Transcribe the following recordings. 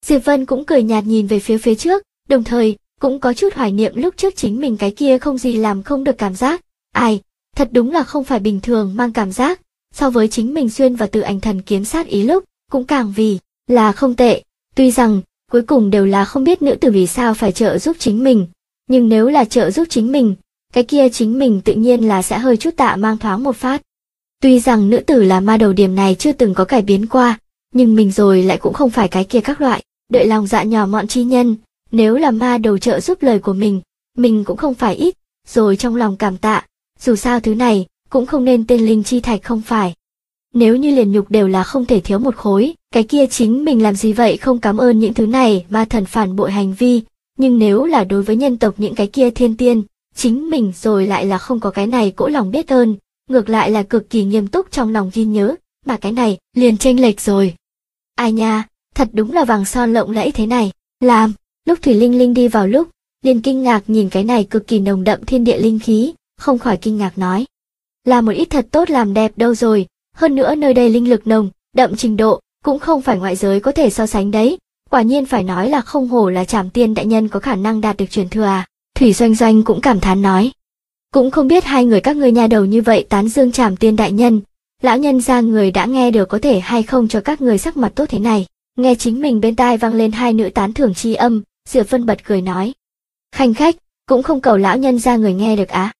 Diệp Vân cũng cười nhạt nhìn về phía trước, đồng thời cũng có chút hoài niệm lúc trước chính mình cái kia không gì làm không được cảm giác. Ai, thật đúng là không phải bình thường mang cảm giác, so với chính mình xuyên vào từ ảnh thần kiếm sát ý lúc, cũng càng vì là không tệ. Tuy rằng, cuối cùng đều là không biết nữ tử vì sao phải trợ giúp chính mình, nhưng nếu là trợ giúp chính mình, cái kia chính mình tự nhiên là sẽ hơi chút tạ mang thoáng một phát. Tuy rằng nữ tử là ma đầu điểm này chưa từng có cải biến qua, nhưng mình rồi lại cũng không phải cái kia các loại, đợi lòng dạ nhỏ mọn chi nhân, nếu là ma đầu trợ giúp lời của mình cũng không phải ít, rồi trong lòng cảm tạ, dù sao thứ này, cũng không nên tên linh chi thạch không phải. Nếu như liền nhục đều là không thể thiếu một khối, cái kia chính mình làm gì vậy không cảm ơn những thứ này ma thần phản bội hành vi, nhưng nếu là đối với nhân tộc những cái kia thiên tiên, chính mình rồi lại là không có cái này cỗ lòng biết ơn, ngược lại là cực kỳ nghiêm túc trong lòng ghi nhớ, mà cái này liền chênh lệch rồi. Ai nha, thật đúng là vàng son lộng lẫy thế này, làm, lúc Thủy Linh Linh đi vào lúc, liền kinh ngạc nhìn cái này cực kỳ nồng đậm thiên địa linh khí, không khỏi kinh ngạc nói. Là một ít thật tốt làm đẹp đâu rồi, hơn nữa nơi đây linh lực nồng, đậm trình độ, cũng không phải ngoại giới có thể so sánh đấy, quả nhiên phải nói là không hổ là Trảm Tiên đại nhân có khả năng đạt được truyền thừa à, Thủy Doanh Doanh cũng cảm thán nói. Cũng không biết hai người các ngươi nhà đầu như vậy tán dương Trảm Tiên đại nhân, lão nhân gia người đã nghe được có thể hay không cho các người sắc mặt tốt thế này. Nghe chính mình bên tai vang lên hai nữ tán thưởng chi âm, Diệp Vân bật cười nói. Khanh khách, cũng không cầu lão nhân gia người nghe được á.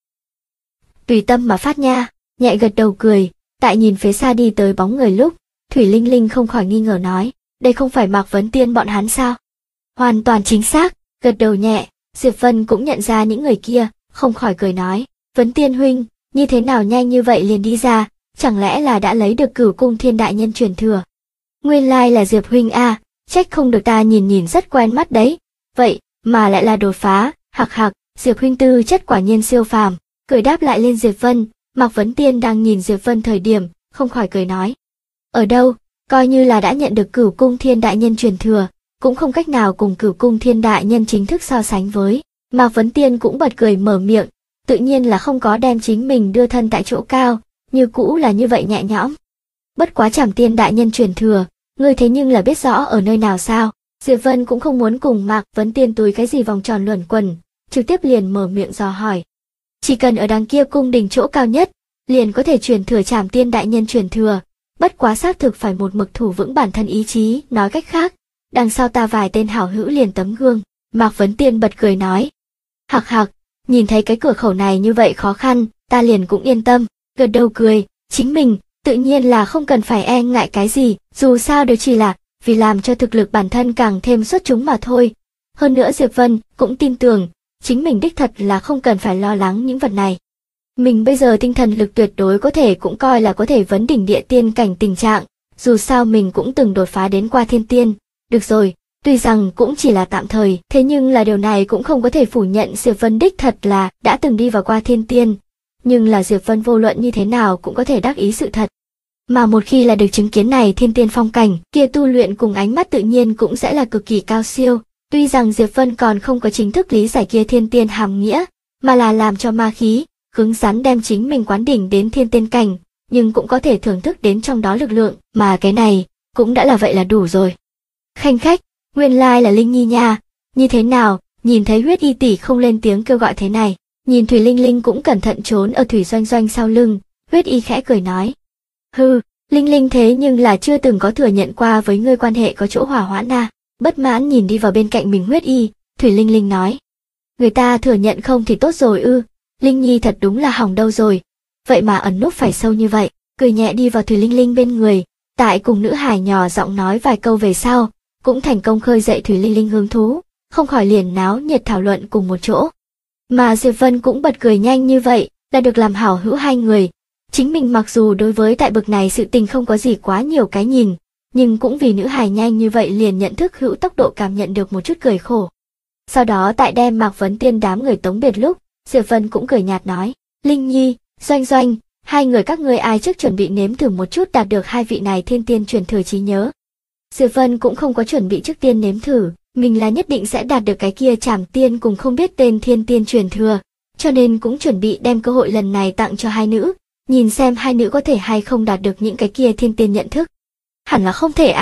Tùy tâm mà phát nha, nhẹ gật đầu cười, tại nhìn phía xa đi tới bóng người lúc, Thủy Linh Linh không khỏi nghi ngờ nói, đây không phải Mạc Vấn Tiên bọn hắn sao? Hoàn toàn chính xác, gật đầu nhẹ, Diệp Vân cũng nhận ra những người kia, không khỏi cười nói, Vấn Tiên huynh, như thế nào nhanh như vậy liền đi ra, chẳng lẽ là đã lấy được Cửu Cung Thiên đại nhân truyền thừa? Nguyên lai là Diệp huynh a, trách không được ta nhìn rất quen mắt đấy, vậy mà lại là đột phá, hạc hạc, Diệp huynh tư chất quả nhiên siêu phàm, cười đáp lại lên Diệp Vân. Mạc Vấn Tiên đang nhìn Diệp Vân thời điểm, không khỏi cười nói. Ở đâu, coi như là đã nhận được Cửu Cung Thiên đại nhân truyền thừa, cũng không cách nào cùng Cửu Cung Thiên đại nhân chính thức so sánh với. Mạc Vấn Tiên cũng bật cười mở miệng, tự nhiên là không có đem chính mình đưa thân tại chỗ cao, như cũ là như vậy nhẹ nhõm. Bất quá Trảm Tiên đại nhân truyền thừa, ngươi thế nhưng là biết rõ ở nơi nào sao? Diệp Vân cũng không muốn cùng Mạc Vấn Tiên túi cái gì vòng tròn luẩn quẩn, trực tiếp liền mở miệng dò hỏi. Chỉ cần ở đằng kia cung đình chỗ cao nhất, liền có thể truyền thừa Trảm Tiên đại nhân truyền thừa, bất quá xác thực phải một mực thủ vững bản thân ý chí, nói cách khác, đằng sau ta vài tên hảo hữu liền tấm gương. Mạc Vấn Tiên bật cười nói. Hạc hạc, nhìn thấy cái cửa khẩu này như vậy khó khăn, ta liền cũng yên tâm, gật đầu cười, chính mình, tự nhiên là không cần phải e ngại cái gì, dù sao đều chỉ là vì làm cho thực lực bản thân càng thêm xuất chúng mà thôi. Hơn nữa Diệp Vân cũng tin tưởng, chính mình đích thật là không cần phải lo lắng những vật này. Mình bây giờ tinh thần lực tuyệt đối có thể cũng coi là có thể vấn đỉnh địa tiên cảnh tình trạng, dù sao mình cũng từng đột phá đến qua thiên tiên. Được rồi, tuy rằng cũng chỉ là tạm thời, thế nhưng là điều này cũng không có thể phủ nhận Diệp Vân đích thật là đã từng đi vào qua thiên tiên. Nhưng là Diệp Vân vô luận như thế nào cũng có thể đắc ý sự thật. Mà một khi là được chứng kiến này thiên tiên phong cảnh, kia tu luyện cùng ánh mắt tự nhiên cũng sẽ là cực kỳ cao siêu. Tuy rằng Diệp Vân còn không có chính thức lý giải kia thiên tiên hàm nghĩa, mà là làm cho ma khí, cứng rắn đem chính mình quán đỉnh đến thiên tiên cảnh, nhưng cũng có thể thưởng thức đến trong đó lực lượng, mà cái này, cũng đã là vậy là đủ rồi. Khanh khách, nguyên lai là Linh Nhi nha, như thế nào, nhìn thấy Huyết Y tỷ không lên tiếng kêu gọi thế này, nhìn Thủy Linh Linh cũng cẩn thận trốn ở Thủy Doanh Doanh sau lưng, Huyết Y khẽ cười nói. Hừ, Linh Linh thế nhưng là chưa từng có thừa nhận qua với ngươi quan hệ có chỗ hỏa hoãn à. Bất mãn nhìn đi vào bên cạnh mình Huyết Y, Thủy Linh Linh nói. Người ta thừa nhận không thì tốt rồi ư, Linh Nhi thật đúng là hỏng đâu rồi, vậy mà ẩn núp phải sâu như vậy, cười nhẹ đi vào Thủy Linh Linh bên người, tại cùng nữ hài nhỏ giọng nói vài câu về sau, cũng thành công khơi dậy Thủy Linh Linh hứng thú, không khỏi liền náo nhiệt thảo luận cùng một chỗ. Mà Diệp Vân cũng bật cười nhanh như vậy, là được làm hảo hữu hai người. Chính mình mặc dù đối với tại bực này sự tình không có gì quá nhiều cái nhìn, nhưng cũng vì nữ hài nhanh như vậy liền nhận thức hữu tốc độ cảm nhận được một chút cười khổ. Sau đó tại đem Mạc Vấn Tiên đám người tống biệt lúc, Diệp Vân cũng cười nhạt nói, Linh Nhi, Doanh Doanh, hai người các ngươi ai trước chuẩn bị nếm thử một chút đạt được hai vị này thiên tiên truyền thừa trí nhớ. Diệp Vân cũng không có chuẩn bị trước tiên nếm thử, mình là nhất định sẽ đạt được cái kia Trảm Tiên cùng không biết tên thiên tiên truyền thừa, cho nên cũng chuẩn bị đem cơ hội lần này tặng cho hai nữ, nhìn xem hai nữ có thể hay không đạt được những cái kia thiên tiên nhận thức. Hẳn là không thể à,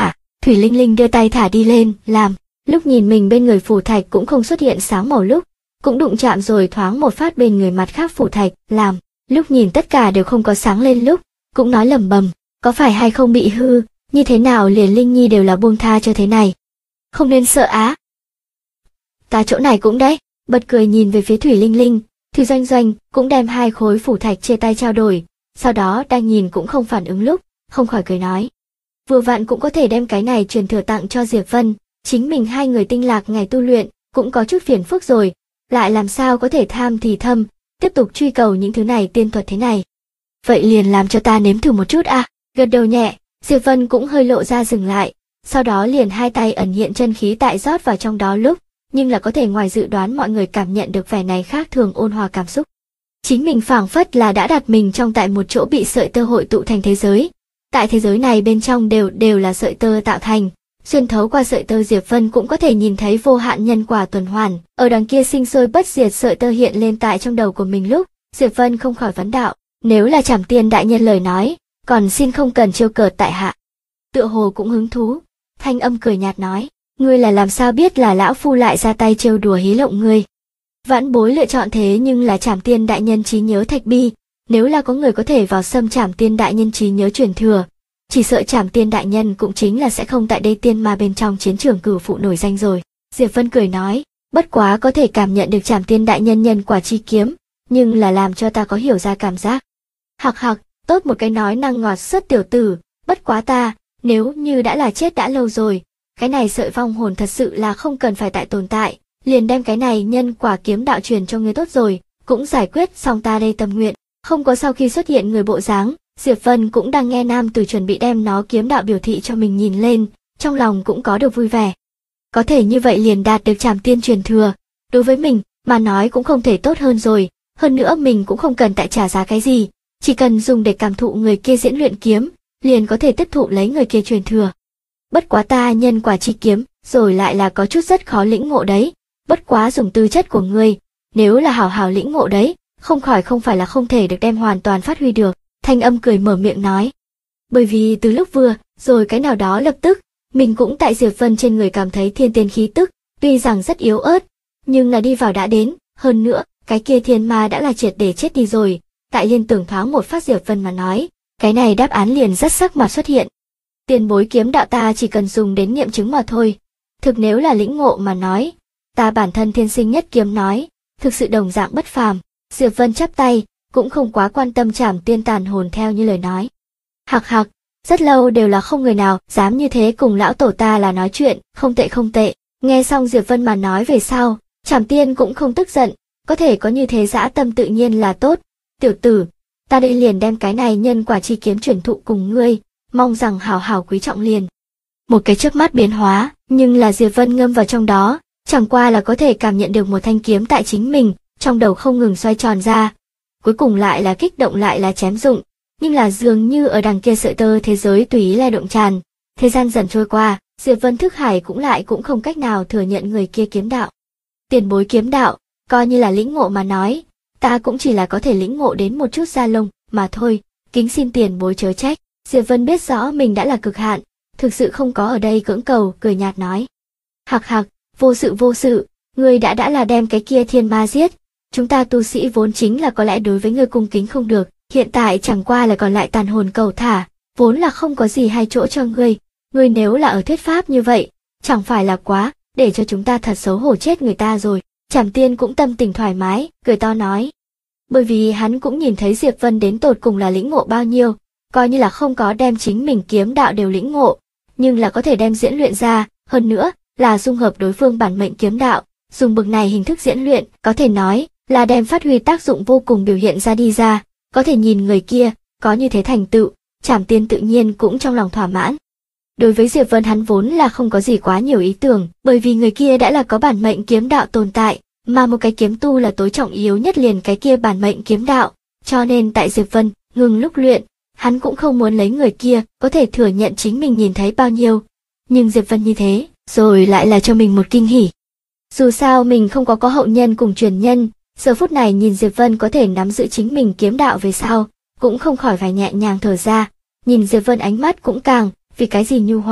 Thủy Linh Linh đưa tay thả đi lên, làm. Lúc nhìn mình bên người phù thạch cũng không xuất hiện sáng màu lúc, cũng đụng chạm rồi thoáng một phát bên người mặt khác phù thạch, làm. Lúc nhìn tất cả đều không có sáng lên lúc, cũng nói lẩm bẩm, có phải hay không bị hư, như thế nào liền Linh Nhi đều là buông tha cho thế này. Không nên sợ á. Ta chỗ này cũng đấy, bật cười nhìn về phía Thủy Linh Linh, Thủy Doanh Doanh cũng đem 2 khối phù thạch chia tay trao đổi, sau đó đang nhìn cũng không phản ứng lúc, không khỏi cười nói. Vừa vặn cũng có thể đem cái này truyền thừa tặng cho Diệp Vân, chính mình 2 người tinh lạc ngày tu luyện, cũng có chút phiền phức rồi, lại làm sao có thể tham thì thâm, tiếp tục truy cầu những thứ này tiên thuật thế này. Vậy liền làm cho ta nếm thử một chút à, gật đầu nhẹ, Diệp Vân cũng hơi lộ ra dừng lại, sau đó liền 2 tay ẩn hiện chân khí tại rót vào trong đó lúc, nhưng là có thể ngoài dự đoán mọi người cảm nhận được vẻ này khác thường ôn hòa cảm xúc. Chính mình phảng phất là đã đặt mình trong tại một chỗ bị sợi tơ hội tụ thành thế giới. Tại thế giới này bên trong đều là sợi tơ tạo thành, xuyên thấu qua sợi tơ Diệp Vân cũng có thể nhìn thấy vô hạn nhân quả tuần hoàn, ở đằng kia sinh sôi bất diệt sợi tơ hiện lên tại trong đầu của mình lúc, Diệp Vân không khỏi vấn đạo, nếu là Trảm Tiên đại nhân lời nói, còn xin không cần trêu cợt tại hạ. Tựa hồ cũng hứng thú, thanh âm cười nhạt nói, ngươi là làm sao biết là lão phu lại ra tay trêu đùa hí lộng ngươi. Vãn bối lựa chọn thế nhưng là Trảm Tiên đại nhân trí nhớ thạch bi, nếu là có người có thể vào xâm Trảm Tiên đại nhân trí nhớ truyền thừa, chỉ sợ Trảm Tiên đại nhân cũng chính là sẽ không tại đây tiên ma bên trong chiến trường cửu phụ nổi danh rồi. Diệp Vân cười nói, bất quá có thể cảm nhận được Trảm Tiên đại nhân nhân quả chi kiếm, nhưng là làm cho ta có hiểu ra cảm giác. Hặc hặc, tốt một cái nói năng ngọt sớt tiểu tử, bất quá ta, nếu như đã là chết đã lâu rồi, cái này sợi vong hồn thật sự là không cần phải tại tồn tại, liền đem cái này nhân quả kiếm đạo truyền cho ngươi tốt rồi, cũng giải quyết xong ta đây tâm nguyện. Không có sau khi xuất hiện người bộ dáng, Diệp Vân cũng đang nghe nam tử chuẩn bị đem nó kiếm đạo biểu thị cho mình nhìn lên, trong lòng cũng có được vui vẻ. Có thể như vậy liền đạt được Trảm Tiên truyền thừa, đối với mình mà nói cũng không thể tốt hơn rồi, hơn nữa mình cũng không cần tại trả giá cái gì, chỉ cần dùng để cảm thụ người kia diễn luyện kiếm, liền có thể tiếp thụ lấy người kia truyền thừa. Bất quá ta nhân quả chi kiếm, rồi lại là có chút rất khó lĩnh ngộ đấy, bất quá dùng tư chất của ngươi, nếu là hảo hảo lĩnh ngộ đấy, không phải là không thể được đem hoàn toàn phát huy được. Thanh âm cười mở miệng nói. Bởi vì từ lúc vừa, rồi cái nào đó lập tức, mình cũng tại Diệp Vân trên người cảm thấy thiên tiên khí tức, tuy rằng rất yếu ớt, nhưng là đi vào đã đến, hơn nữa, cái kia thiên ma đã là triệt để chết đi rồi, tại liên tưởng thoáng một phát Diệp Vân mà nói, cái này đáp án liền rất sắc mà xuất hiện. Tiền bối kiếm đạo ta chỉ cần dùng đến nghiệm chứng mà thôi, thực nếu là lĩnh ngộ mà nói, ta bản thân thiên sinh nhất kiếm nói, thực sự đồng dạng bất phàm. Diệp Vân chắp tay, cũng không quá quan tâm Trảm Tiên tàn hồn theo như lời nói. Hặc hặc, rất lâu đều là không người nào dám như thế cùng lão tổ ta là nói chuyện, không tệ không tệ. Nghe xong Diệp Vân mà nói về sau, Trảm Tiên cũng không tức giận, có thể có như thế dã tâm tự nhiên là tốt. Tiểu tử, ta đây liền đem cái này nhân quả chi kiếm chuyển thụ cùng ngươi, mong rằng hảo hảo quý trọng liền. Một cái chớp mắt biến hóa, nhưng là Diệp Vân ngâm vào trong đó, chẳng qua là có thể cảm nhận được một thanh kiếm tại chính mình, trong đầu không ngừng xoay tròn ra. Cuối cùng lại là kích động lại là chém dụng, nhưng là dường như ở đằng kia sợi tơ thế giới tùy ý lay động tràn. Thời gian dần trôi qua, Diệp Vân thức hải cũng không cách nào thừa nhận người kia kiếm đạo. Tiền bối kiếm đạo, coi như là lĩnh ngộ mà nói, ta cũng chỉ là có thể lĩnh ngộ đến một chút da lông mà thôi, kính xin tiền bối chớ trách. Diệp Vân biết rõ mình đã là cực hạn, thực sự không có ở đây cưỡng cầu, cười nhạt nói. Hặc hặc, vô sự, ngươi đã là đem cái kia thiên ma giết. Chúng ta tu sĩ vốn chính là có lẽ đối với ngươi cung kính không được, hiện tại chẳng qua là còn lại tàn hồn cầu thả, vốn là không có gì hay chỗ cho ngươi nếu là ở thuyết pháp như vậy, chẳng phải là quá, để cho chúng ta thật xấu hổ chết người ta rồi. Trảm Tiên cũng tâm tình thoải mái, cười to nói. Bởi vì hắn cũng nhìn thấy Diệp Vân đến tột cùng là lĩnh ngộ bao nhiêu, coi như là không có đem chính mình kiếm đạo đều lĩnh ngộ, nhưng là có thể đem diễn luyện ra, hơn nữa, là dung hợp đối phương bản mệnh kiếm đạo, dùng bực này hình thức diễn luyện, có thể nói là đem phát huy tác dụng vô cùng biểu hiện ra đi ra, có thể nhìn người kia, có như thế thành tựu, Trảm Tiên tự nhiên cũng trong lòng thỏa mãn. Đối với Diệp Vân hắn vốn là không có gì quá nhiều ý tưởng, bởi vì người kia đã là có bản mệnh kiếm đạo tồn tại, mà một cái kiếm tu là tối trọng yếu nhất liền cái kia bản mệnh kiếm đạo, cho nên tại Diệp Vân ngừng lúc luyện, hắn cũng không muốn lấy người kia có thể thừa nhận chính mình nhìn thấy bao nhiêu, nhưng Diệp Vân như thế, rồi lại là cho mình một kinh hỉ. Dù sao mình không có hậu nhân cùng truyền nhân, giờ phút này nhìn Diệp Vân có thể nắm giữ chính mình kiếm đạo về sau, cũng không khỏi phải nhẹ nhàng thở ra, nhìn Diệp Vân ánh mắt cũng càng, vì cái gì nhu hòa,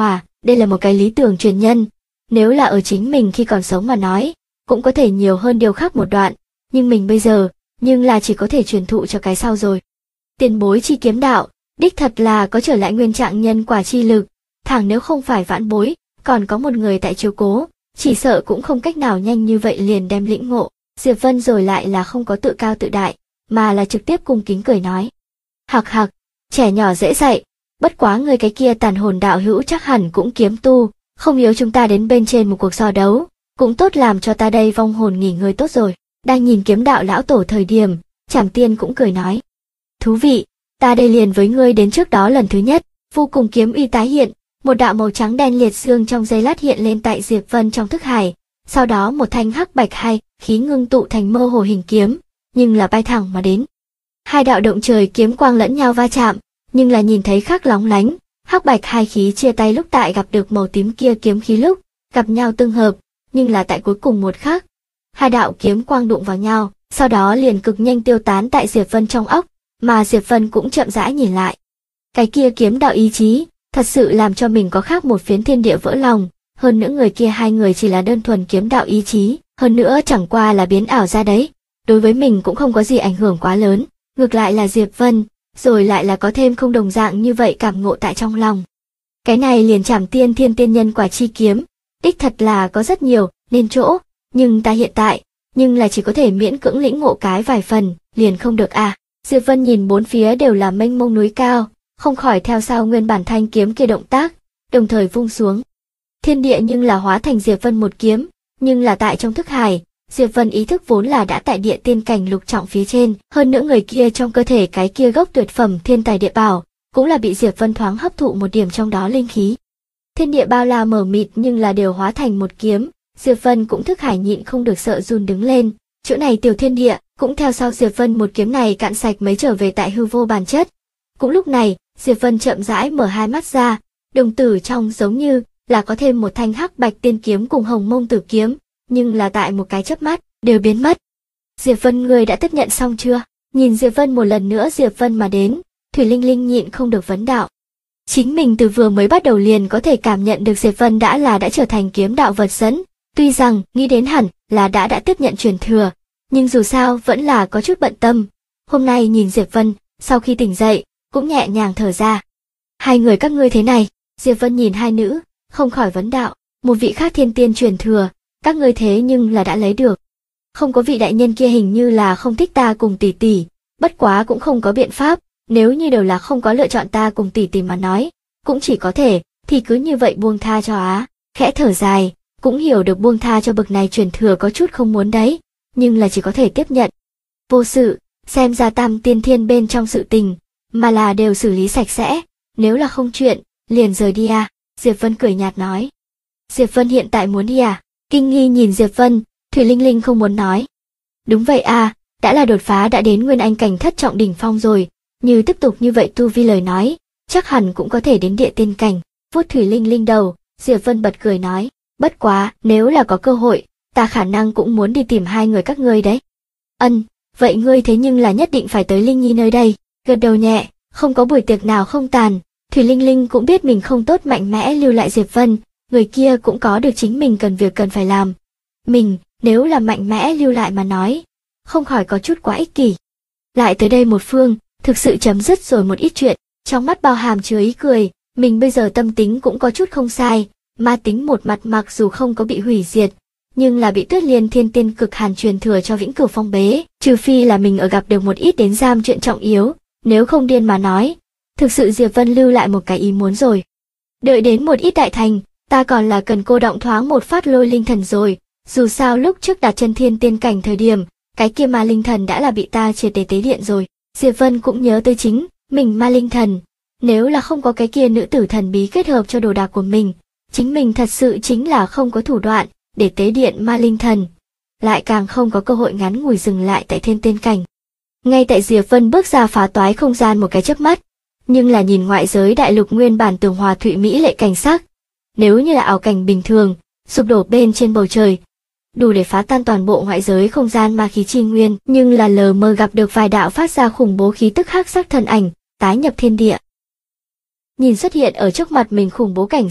Đây là một cái lý tưởng truyền nhân, nếu là ở chính mình khi còn sống mà nói, cũng có thể nhiều hơn điều khác một đoạn, nhưng mình bây giờ, nhưng là chỉ có thể truyền thụ cho cái sau rồi. Tiền bối chi kiếm đạo, đích thật là có trở lại nguyên trạng nhân quả chi lực, thẳng nếu không phải vãn bối, còn có một người tại chiếu cố, chỉ sợ cũng không cách nào nhanh như vậy liền đem lĩnh ngộ. Diệp Vân rồi lại là không có tự cao tự đại, mà là trực tiếp cung kính cười nói. Hặc hặc, trẻ nhỏ dễ dạy, bất quá người cái kia tàn hồn đạo hữu chắc hẳn cũng kiếm tu, không yếu chúng ta đến bên trên một cuộc so đấu, cũng tốt làm cho ta đây vong hồn nghỉ ngơi tốt rồi. Đang nhìn kiếm đạo lão tổ thời điểm, Trảm Tiên cũng cười nói. Thú vị, ta đây liền với ngươi đến trước đó lần thứ nhất, vô cùng kiếm uy tái hiện, một đạo màu trắng đen liệt dương trong giây lát hiện lên tại Diệp Vân trong thức hải, sau đó một thanh hắc bạch hai khí ngưng tụ thành mơ hồ hình kiếm, nhưng là bay thẳng mà đến. Hai đạo động trời kiếm quang lẫn nhau va chạm, nhưng là nhìn thấy khác lóng lánh, hắc bạch hai khí chia tay lúc tại gặp được màu tím kia kiếm khí lúc gặp nhau tương hợp, nhưng là tại cuối cùng một khắc, hai đạo kiếm quang đụng vào nhau, sau đó liền cực nhanh tiêu tán tại Diệp Vân trong óc, mà Diệp Vân cũng chậm rãi nhìn lại. Cái kia kiếm đạo ý chí, thật sự làm cho mình có khác một phiến thiên địa vỡ lòng, hơn nữa người kia hai người chỉ là đơn thuần kiếm đạo ý chí, hơn nữa chẳng qua là biến ảo ra đấy, đối với mình cũng không có gì ảnh hưởng quá lớn, ngược lại là Diệp Vân, rồi lại là có thêm không đồng dạng như vậy cảm ngộ tại trong lòng. Cái này liền Trảm Tiên Thiên Tiên Nhân Quả Chi Kiếm, đích thật là có rất nhiều nên chỗ, nhưng ta hiện tại, nhưng là chỉ có thể miễn cưỡng lĩnh ngộ cái vài phần, liền không được à. Diệp Vân nhìn bốn phía đều là mênh mông núi cao, không khỏi theo sau nguyên bản thanh kiếm kia động tác, đồng thời vung xuống. Thiên địa nhưng là hóa thành Diệp Vân một kiếm, nhưng là tại trong thức hải, Diệp Vân ý thức vốn là đã tại địa tiên cảnh lục trọng phía trên, hơn nữa người kia trong cơ thể cái kia gốc tuyệt phẩm thiên tài địa bảo, cũng là bị Diệp Vân thoáng hấp thụ một điểm trong đó linh khí. Thiên địa bao la mờ mịt nhưng là đều hóa thành một kiếm, Diệp Vân cũng thức hải nhịn không được sợ run đứng lên, chỗ này tiểu thiên địa, cũng theo sau Diệp Vân một kiếm này cạn sạch mấy trở về tại hư vô bản chất. Cũng lúc này, Diệp Vân chậm rãi mở hai mắt ra, đồng tử trong giống như là có thêm một thanh hắc bạch tiên kiếm cùng hồng mông tử kiếm, nhưng là tại một cái chớp mắt, đều biến mất. Diệp Vân người đã tiếp nhận xong chưa? Nhìn Diệp Vân một lần nữa Diệp Vân mà đến, Thủy Linh Linh nhịn không được vấn đạo. Chính mình từ vừa mới bắt đầu liền có thể cảm nhận được Diệp Vân đã trở thành kiếm đạo vật dẫn, tuy rằng nghĩ đến hẳn là đã tiếp nhận truyền thừa, nhưng dù sao vẫn là có chút bận tâm. Hôm nay nhìn Diệp Vân, sau khi tỉnh dậy, cũng nhẹ nhàng thở ra. Hai người các ngươi thế này, Diệp Vân nhìn hai nữ, không khỏi vấn đạo, một vị khác thiên tiên truyền thừa, các ngươi thế nhưng là đã lấy được. Không có vị đại nhân kia hình như là không thích ta cùng tỷ tỷ, bất quá cũng không có biện pháp, nếu như đều là không có lựa chọn ta cùng tỷ tỷ mà nói, cũng chỉ có thể, thì cứ như vậy buông tha cho á, khẽ thở dài, cũng hiểu được buông tha cho bậc này truyền thừa có chút không muốn đấy, nhưng là chỉ có thể tiếp nhận. Vô sự, xem ra tam tiên thiên bên trong sự tình, mà là đều xử lý sạch sẽ, nếu là không chuyện, liền rời đi à, Diệp Vân cười nhạt nói. Diệp Vân hiện tại muốn đi à? Kinh nghi nhìn Diệp Vân, Thủy Linh Linh không muốn nói. Đúng vậy à, đã là đột phá đã đến nguyên anh cảnh thất trọng đỉnh phong rồi, như tiếp tục như vậy tu vi lời nói, chắc hẳn cũng có thể đến địa tiên cảnh. Vuốt Thủy Linh Linh đầu, Diệp Vân bật cười nói, bất quá, nếu là có cơ hội, ta khả năng cũng muốn đi tìm hai người các ngươi đấy. Ân, vậy ngươi thế nhưng là nhất định phải tới Linh Nhi nơi đây, gật đầu nhẹ, không có buổi tiệc nào không tàn. Thủy Linh Linh cũng biết mình không tốt mạnh mẽ lưu lại Diệp Vân, người kia cũng có được chính mình cần việc cần phải làm. Mình, nếu là mạnh mẽ lưu lại mà nói, không khỏi có chút quá ích kỷ. Lại tới đây một phương, thực sự chấm dứt rồi một ít chuyện, trong mắt bao hàm chứa ý cười, mình bây giờ tâm tính cũng có chút không sai, ma tính một mặt mặc dù không có bị hủy diệt, nhưng là bị Tuyết Liên Thiên Tiên Cực Hàn truyền thừa cho vĩnh cửu phong bế, trừ phi là mình ở gặp được một ít đến giam chuyện trọng yếu, nếu không điên mà nói, thực sự Diệp Vân lưu lại một cái ý muốn rồi. Đợi đến một ít đại thành, ta còn là cần cô động thoáng một phát lôi linh thần rồi, dù sao lúc trước đặt chân thiên tiên cảnh thời điểm, cái kia ma linh thần đã là bị ta triệt để tế điện rồi. Diệp Vân cũng nhớ tới chính mình ma linh thần, nếu là không có cái kia nữ tử thần bí kết hợp cho đồ đạc của mình, chính mình thật sự chính là không có thủ đoạn để tế điện ma linh thần, lại càng không có cơ hội ngắn ngủi dừng lại tại thiên tiên cảnh. Ngay tại Diệp Vân bước ra phá toái không gian một cái chớp mắt, nhưng là nhìn ngoại giới đại lục nguyên bản tường hòa thụy mỹ lệ cảnh sắc, nếu như là ảo cảnh bình thường, sụp đổ bên trên bầu trời, đủ để phá tan toàn bộ ngoại giới không gian ma khí chi nguyên, nhưng là lờ mờ gặp được vài đạo phát ra khủng bố khí tức hắc sắc thần ảnh, tái nhập thiên địa. Nhìn xuất hiện ở trước mặt mình khủng bố cảnh sắc,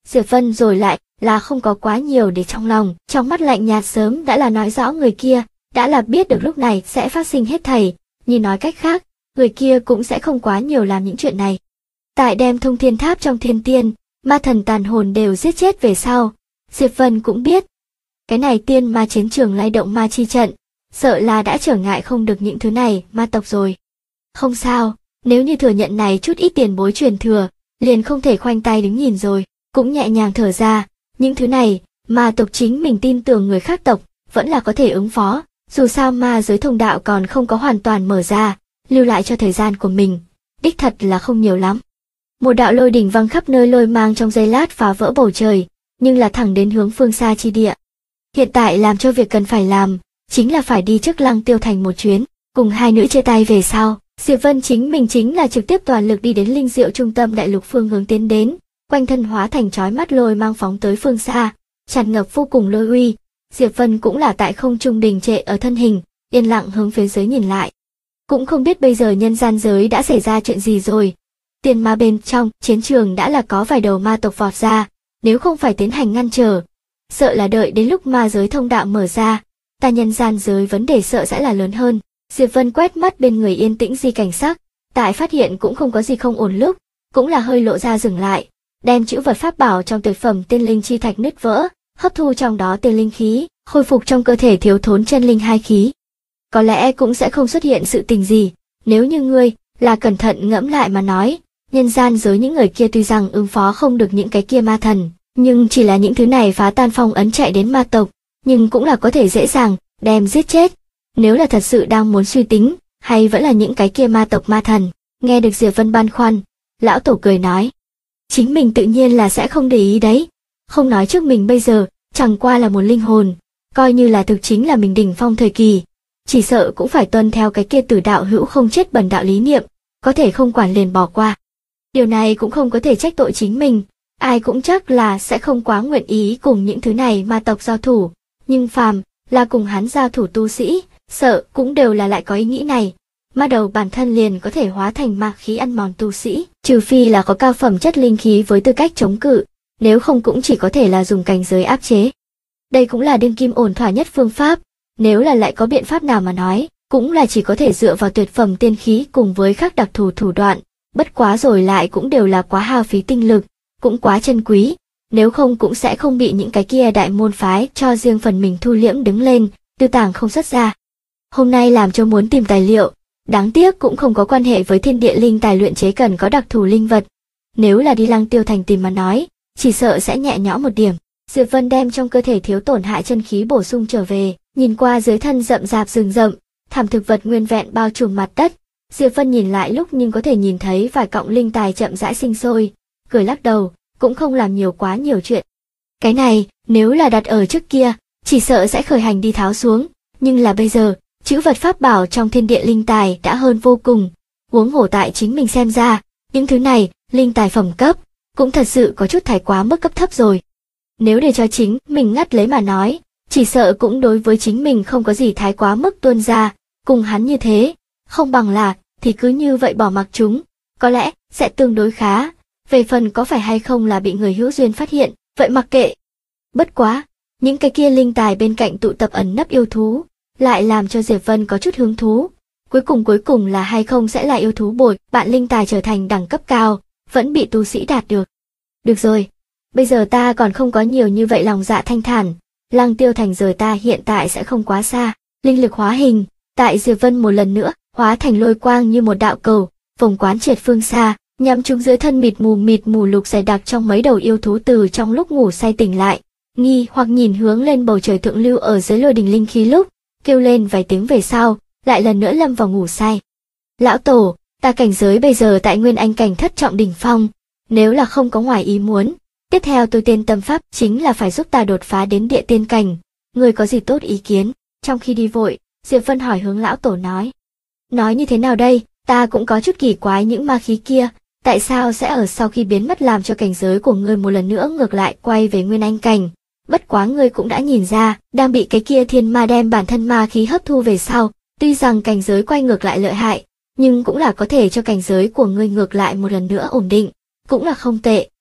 Diệp Vân rồi lại là không có quá nhiều để trong lòng, trong mắt lạnh nhạt sớm đã là nói rõ người kia, đã là biết được lúc này sẽ phát sinh hết thảy, nhìn nói cách khác, người kia cũng sẽ không quá nhiều làm những chuyện này. Tại đem Thông Thiên Tháp trong thiên tiên, ma thần tàn hồn đều giết chết về sau, Diệp Vân cũng biết. Cái này tiên ma chiến trường lay động ma chi trận, sợ là đã trở ngại không được những thứ này ma tộc rồi. Không sao, nếu như thừa nhận này chút ít tiền bối truyền thừa, liền không thể khoanh tay đứng nhìn rồi, cũng nhẹ nhàng thở ra, những thứ này, ma tộc chính mình tin tưởng người khác tộc, vẫn là có thể ứng phó, dù sao ma giới thông đạo còn không có hoàn toàn mở ra, lưu lại cho thời gian của mình, đích thật là không nhiều lắm. Một đạo lôi đỉnh văng khắp nơi lôi mang trong giây lát phá vỡ bầu trời, nhưng là thẳng đến hướng phương xa chi địa. Hiện tại làm cho việc cần phải làm, chính là phải đi trước Lăng Tiêu Thành một chuyến, cùng hai nữ chia tay về sau, Diệp Vân chính mình chính là trực tiếp toàn lực đi đến linh diệu trung tâm đại lục phương hướng tiến đến, quanh thân hóa thành chói mắt lôi mang phóng tới phương xa, tràn ngập vô cùng lôi uy. Diệp Vân cũng là tại không trung đình trệ ở thân hình, yên lặng hướng phía dưới nhìn lại. Cũng không biết bây giờ nhân gian giới đã xảy ra chuyện gì rồi. Tiên ma bên trong chiến trường đã là có vài đầu ma tộc vọt ra, nếu không phải tiến hành ngăn trở, sợ là đợi đến lúc ma giới thông đạo mở ra, ta nhân gian giới vấn đề sợ sẽ là lớn hơn. Diệp Vân quét mắt bên người yên tĩnh di cảnh sắc, tại phát hiện cũng không có gì không ổn lúc, cũng là hơi lộ ra dừng lại, đem chữ vật pháp bảo trong tuyệt phẩm tiên linh chi thạch nứt vỡ, hấp thu trong đó tiên linh khí, khôi phục trong cơ thể thiếu thốn chân linh hai khí. Có lẽ cũng sẽ không xuất hiện sự tình gì, nếu như ngươi là cẩn thận ngẫm lại mà nói, nhân gian giới những người kia tuy rằng ứng phó không được những cái kia ma thần, nhưng chỉ là những thứ này phá tan phong ấn chạy đến ma tộc, nhưng cũng là có thể dễ dàng đem giết chết. Nếu là thật sự đang muốn suy tính, hay vẫn là những cái kia ma tộc ma thần. Nghe được Diệp Vân băn khoăn, lão tổ cười nói, chính mình tự nhiên là sẽ không để ý đấy, không nói trước mình bây giờ chẳng qua là một linh hồn, coi như là thực chính là mình đỉnh phong thời kỳ, chỉ sợ cũng phải tuân theo cái kia tử đạo hữu không chết bần đạo lý niệm, có thể không quản liền bỏ qua. Điều này cũng không có thể trách tội chính mình, ai cũng chắc là sẽ không quá nguyện ý cùng những thứ này ma tộc giao thủ, nhưng phàm là cùng hắn giao thủ tu sĩ, sợ cũng đều là lại có ý nghĩ này. Ma đầu bản thân liền có thể hóa thành ma khí ăn mòn tu sĩ, trừ phi là có cao phẩm chất linh khí với tư cách chống cự, nếu không cũng chỉ có thể là dùng cảnh giới áp chế. Đây cũng là đương kim ổn thỏa nhất phương pháp, nếu là lại có biện pháp nào mà nói, cũng là chỉ có thể dựa vào tuyệt phẩm tiên khí cùng với các đặc thù thủ đoạn, bất quá rồi lại cũng đều là quá hao phí tinh lực, cũng quá chân quý, nếu không cũng sẽ không bị những cái kia đại môn phái cho riêng phần mình thu liễm đứng lên, tư tàng không xuất ra. Hôm nay làm cho muốn tìm tài liệu, đáng tiếc cũng không có quan hệ với thiên địa linh tài luyện chế cần có đặc thù linh vật. Nếu là đi Lăng Tiêu Thành tìm mà nói, chỉ sợ sẽ nhẹ nhõm một điểm. Diệp Vân đem trong cơ thể thiếu tổn hại chân khí bổ sung trở về, nhìn qua dưới thân rậm rạp rừng rậm, thảm thực vật nguyên vẹn bao trùm mặt đất. Diệp Vân nhìn lại lúc nhưng có thể nhìn thấy vài cọng linh tài chậm rãi sinh sôi, cười lắc đầu, cũng không làm quá nhiều chuyện. Cái này, nếu là đặt ở trước kia, chỉ sợ sẽ khởi hành đi tháo xuống, nhưng là bây giờ, chữ vật pháp bảo trong thiên địa linh tài đã hơn vô cùng, huống hồ tại chính mình xem ra, những thứ này, linh tài phẩm cấp, cũng thật sự có chút thái quá mức cấp thấp rồi. Nếu để cho chính mình ngắt lấy mà nói, chỉ sợ cũng đối với chính mình không có gì thái quá mức tuôn ra, cùng hắn như thế, không bằng là, thì cứ như vậy bỏ mặc chúng, có lẽ, sẽ tương đối khá, về phần có phải hay không là bị người hữu duyên phát hiện, vậy mặc kệ. Bất quá, những cái kia linh tài bên cạnh tụ tập ẩn nấp yêu thú, lại làm cho Diệp Vân có chút hứng thú, cuối cùng là hay không sẽ là yêu thú bồi, bạn linh tài trở thành đẳng cấp cao, vẫn bị tu sĩ đạt được. Được rồi, bây giờ ta còn không có nhiều như vậy lòng dạ thanh thản, Lăng Tiêu Thành rời ta hiện tại sẽ không quá xa, linh lực hóa hình, tại Diệp Vân một lần nữa, hóa thành lôi quang như một đạo cầu, vòng quán triệt phương xa, nhắm trúng dưới thân mịt mù lục dày đặc trong mấy đầu yêu thú từ trong lúc ngủ say tỉnh lại, nghi hoặc nhìn hướng lên bầu trời thượng lưu ở dưới lôi đình linh khí lúc, kêu lên vài tiếng về sau, lại lần nữa lâm vào ngủ say. Lão tổ, ta cảnh giới bây giờ tại Nguyên Anh cảnh thất trọng đỉnh phong, nếu là không có ngoài ý muốn, tiếp theo tôi tiên tâm pháp chính là phải giúp ta đột phá đến địa tiên cảnh, người có gì tốt ý kiến? Trong khi đi vội, Diệp Vân hỏi hướng lão tổ nói như thế nào đây, ta cũng có chút kỳ quái những ma khí kia, tại sao sẽ ở sau khi biến mất làm cho cảnh giới của ngươi một lần nữa ngược lại quay về Nguyên Anh cảnh? Bất quá ngươi cũng đã nhìn ra, đang bị cái kia thiên ma đem bản thân ma khí hấp thu về sau, tuy rằng cảnh giới quay ngược lại lợi hại, nhưng cũng là có thể cho cảnh giới của ngươi ngược lại một lần nữa ổn định, cũng là không tệ,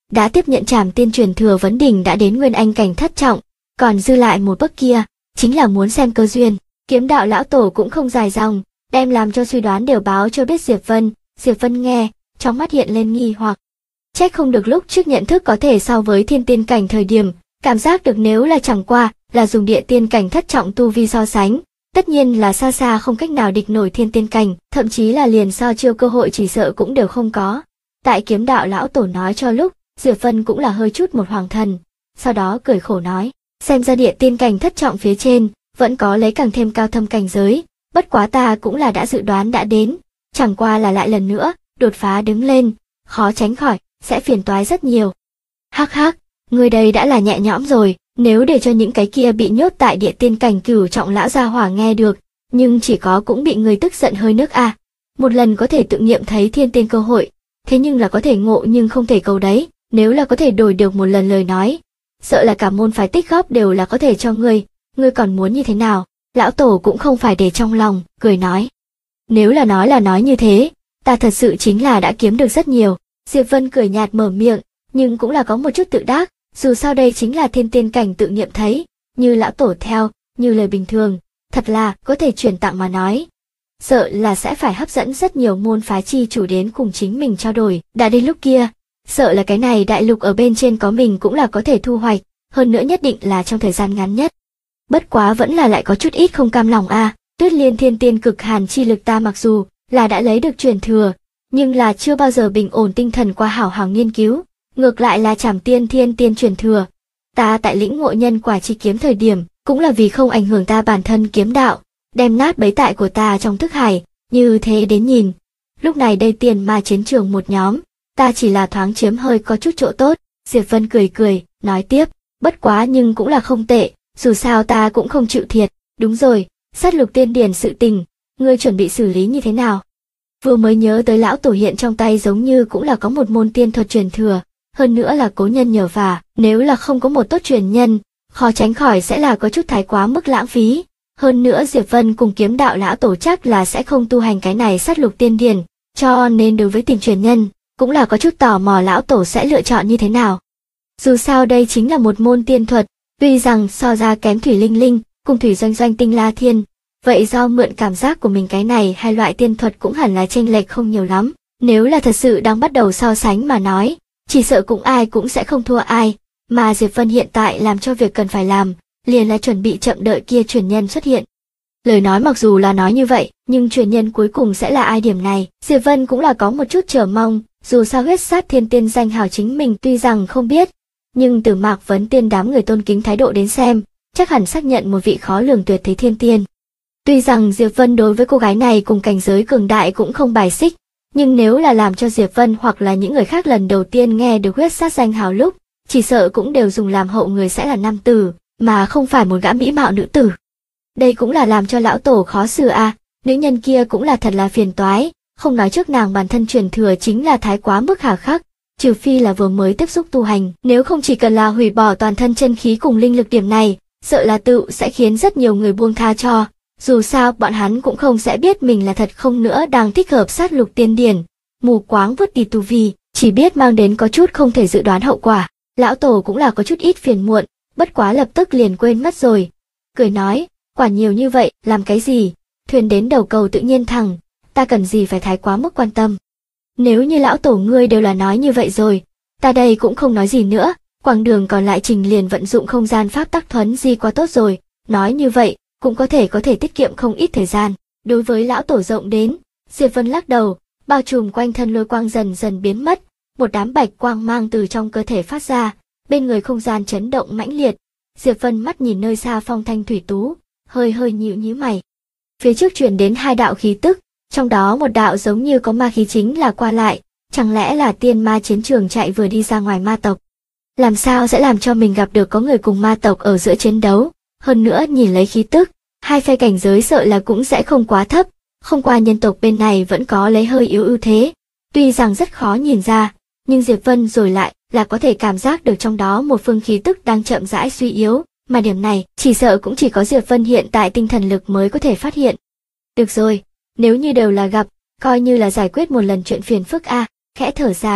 đã tiếp nhận trảm tiên truyền thừa vấn đỉnh đã đến nguyên anh cảnh thất trọng, còn dư lại một bước kia, chính là muốn xem cơ duyên. Kiếm đạo lão tổ cũng không dài dòng, đem làm cho suy đoán đều báo cho biết Diệp Vân. Diệp Vân nghe, trong mắt hiện lên nghi hoặc. Trách không được lúc trước nhận thức có thể so với thiên tiên cảnh thời điểm, cảm giác được nếu là chẳng qua là dùng địa tiên cảnh thất trọng tu vi so sánh, tất nhiên là xa xa không cách nào địch nổi thiên tiên cảnh, thậm chí là liền so chiêu cơ hội chỉ sợ cũng đều không có. Tại kiếm đạo lão tổ nói cho lúc, Diệp Vân cũng là hơi chút một hoàng thần, sau đó cười khổ nói, xem ra địa tiên cảnh thất trọng phía trên, vẫn có lấy càng thêm cao thâm cảnh giới, bất quá ta cũng là đã dự đoán đã đến, chẳng qua là lại lần nữa, đột phá đứng lên, khó tránh khỏi, sẽ phiền toái rất nhiều. Hắc hắc, người đây đã là nhẹ nhõm rồi, nếu để cho những cái kia bị nhốt tại địa tiên cảnh cửu trọng lão gia hỏa nghe được, nhưng chỉ có cũng bị người tức giận hơi nước à. Một lần có thể tự nghiệm thấy thiên tiên cơ hội, thế nhưng là có thể ngộ nhưng không thể cầu đấy, nếu là có thể đổi được một lần lời nói, sợ là cả môn phái tích góp đều là có thể cho ngươi còn muốn như thế nào? Lão tổ cũng không phải để trong lòng, cười nói. Nếu là nói như thế, ta thật sự chính là đã kiếm được rất nhiều. Diệp Vân cười nhạt mở miệng, nhưng cũng là có một chút tự đắc, dù sao đây chính là thiên tiên cảnh tự nghiệm thấy, như lão tổ theo, như lời bình thường, thật là có thể truyền tặng mà nói. Sợ là sẽ phải hấp dẫn rất nhiều môn phái chi chủ đến cùng chính mình trao đổi, đã đến lúc kia, sợ là cái này đại lục ở bên trên có mình cũng là có thể thu hoạch, hơn nữa nhất định là trong thời gian ngắn nhất. Bất quá vẫn là lại có chút ít không cam lòng a. Tuyết Liên thiên tiên cực hàn chi lực ta mặc dù là đã lấy được truyền thừa, nhưng là chưa bao giờ bình ổn tinh thần qua hảo hảo nghiên cứu, ngược lại là trảm tiên thiên tiên truyền thừa. Ta tại lĩnh ngộ nhân quả chi kiếm thời điểm, cũng là vì không ảnh hưởng ta bản thân kiếm đạo, đem nát bấy tại của ta trong thức hải, như thế đến nhìn. Lúc này đây tiền ma chiến trường một nhóm, ta chỉ là thoáng chiếm hơi có chút chỗ tốt. Diệp Vân cười, nói tiếp, bất quá nhưng cũng là không tệ, dù sao ta cũng không chịu thiệt. Đúng rồi, sát lục tiên điển sự tình, ngươi chuẩn bị xử lý như thế nào? Vừa mới nhớ tới lão tổ hiện trong tay giống như cũng là có một môn tiên thuật truyền thừa, hơn nữa là cố nhân nhờ vả, nếu là không có một tốt truyền nhân, khó tránh khỏi sẽ là có chút thái quá mức lãng phí. Hơn nữa Diệp Vân cùng kiếm đạo lão tổ chắc là sẽ không tu hành cái này sát lục tiên điển, cho nên đối với tìm truyền nhân, cũng là có chút tò mò lão tổ sẽ lựa chọn như thế nào. Dù sao đây chính là một môn tiên thuật, tuy rằng so ra kém Thủy Linh Linh, cùng Thủy Doanh Doanh Tinh La Thiên, vậy do mượn cảm giác của mình cái này hai loại tiên thuật cũng hẳn là chênh lệch không nhiều lắm. Nếu là thật sự đang bắt đầu so sánh mà nói, chỉ sợ cũng ai cũng sẽ không thua ai, mà Diệp Vân hiện tại làm cho việc cần phải làm, liền là chuẩn bị chậm đợi kia truyền nhân xuất hiện. Lời nói mặc dù là nói như vậy, nhưng truyền nhân cuối cùng sẽ là ai điểm này, Diệp Vân cũng là có một chút chờ mong, dù sao huyết sát thiên tiên danh hào chính mình tuy rằng không biết, nhưng từ Mạc Vấn Tiên đám người tôn kính thái độ đến xem, chắc hẳn xác nhận một vị khó lường tuyệt thế thiên tiên. Tuy rằng Diệp Vân đối với cô gái này cùng cảnh giới cường đại cũng không bài xích, nhưng nếu là làm cho Diệp Vân hoặc là những người khác lần đầu tiên nghe được huyết sát danh hào lúc, chỉ sợ cũng đều dùng làm hậu người sẽ là nam tử, mà không phải một gã mỹ mạo nữ tử. Đây cũng là làm cho lão tổ khó xử a, nữ nhân kia cũng là thật là phiền toái, không nói trước nàng bản thân truyền thừa chính là thái quá mức hà khắc, trừ phi là vừa mới tiếp xúc tu hành, nếu không chỉ cần là hủy bỏ toàn thân chân khí cùng linh lực điểm này, sợ là tự sẽ khiến rất nhiều người buông tha cho. Dù sao bọn hắn cũng không sẽ biết mình là thật không nữa đang thích hợp sát lục tiên điển, mù quáng vứt đi tu vi, chỉ biết mang đến có chút không thể dự đoán hậu quả. Lão tổ cũng là có chút ít phiền muộn, bất quá lập tức liền quên mất rồi. Cười nói, quả nhiều như vậy, làm cái gì, thuyền đến đầu cầu tự nhiên thẳng, ta cần gì phải thái quá mức quan tâm. Nếu như lão tổ ngươi đều là nói như vậy rồi, ta đây cũng không nói gì nữa, quãng đường còn lại trình liền vận dụng không gian pháp tắc thuấn di quá tốt rồi, nói như vậy, cũng có thể tiết kiệm không ít thời gian. Đối với lão tổ rộng đến, Diệp Vân lắc đầu, bao trùm quanh thân lôi quang dần dần biến mất, một đám bạch quang mang từ trong cơ thể phát ra, bên người không gian chấn động mãnh liệt. Diệp Vân mắt nhìn nơi xa phong thanh thủy tú, hơi nhíu mày. Phía trước truyền đến hai đạo khí tức, trong đó một đạo giống như có ma khí chính là qua lại, chẳng lẽ là tiên ma chiến trường chạy vừa đi ra ngoài ma tộc. Làm sao sẽ làm cho mình gặp được có người cùng ma tộc ở giữa chiến đấu, hơn nữa nhìn lấy khí tức, hai phe cảnh giới sợ là cũng sẽ không quá thấp, không qua nhân tộc bên này vẫn có lấy hơi yếu ưu thế. Tuy rằng rất khó nhìn ra, nhưng Diệp Vân rồi lại là có thể cảm giác được trong đó một phương khí tức đang chậm rãi suy yếu, mà điểm này chỉ sợ cũng chỉ có Diệp Vân hiện tại tinh thần lực mới có thể phát hiện. Được rồi, nếu như đều là gặp, coi như là giải quyết một lần chuyện phiền phức a. Khẽ thở dài,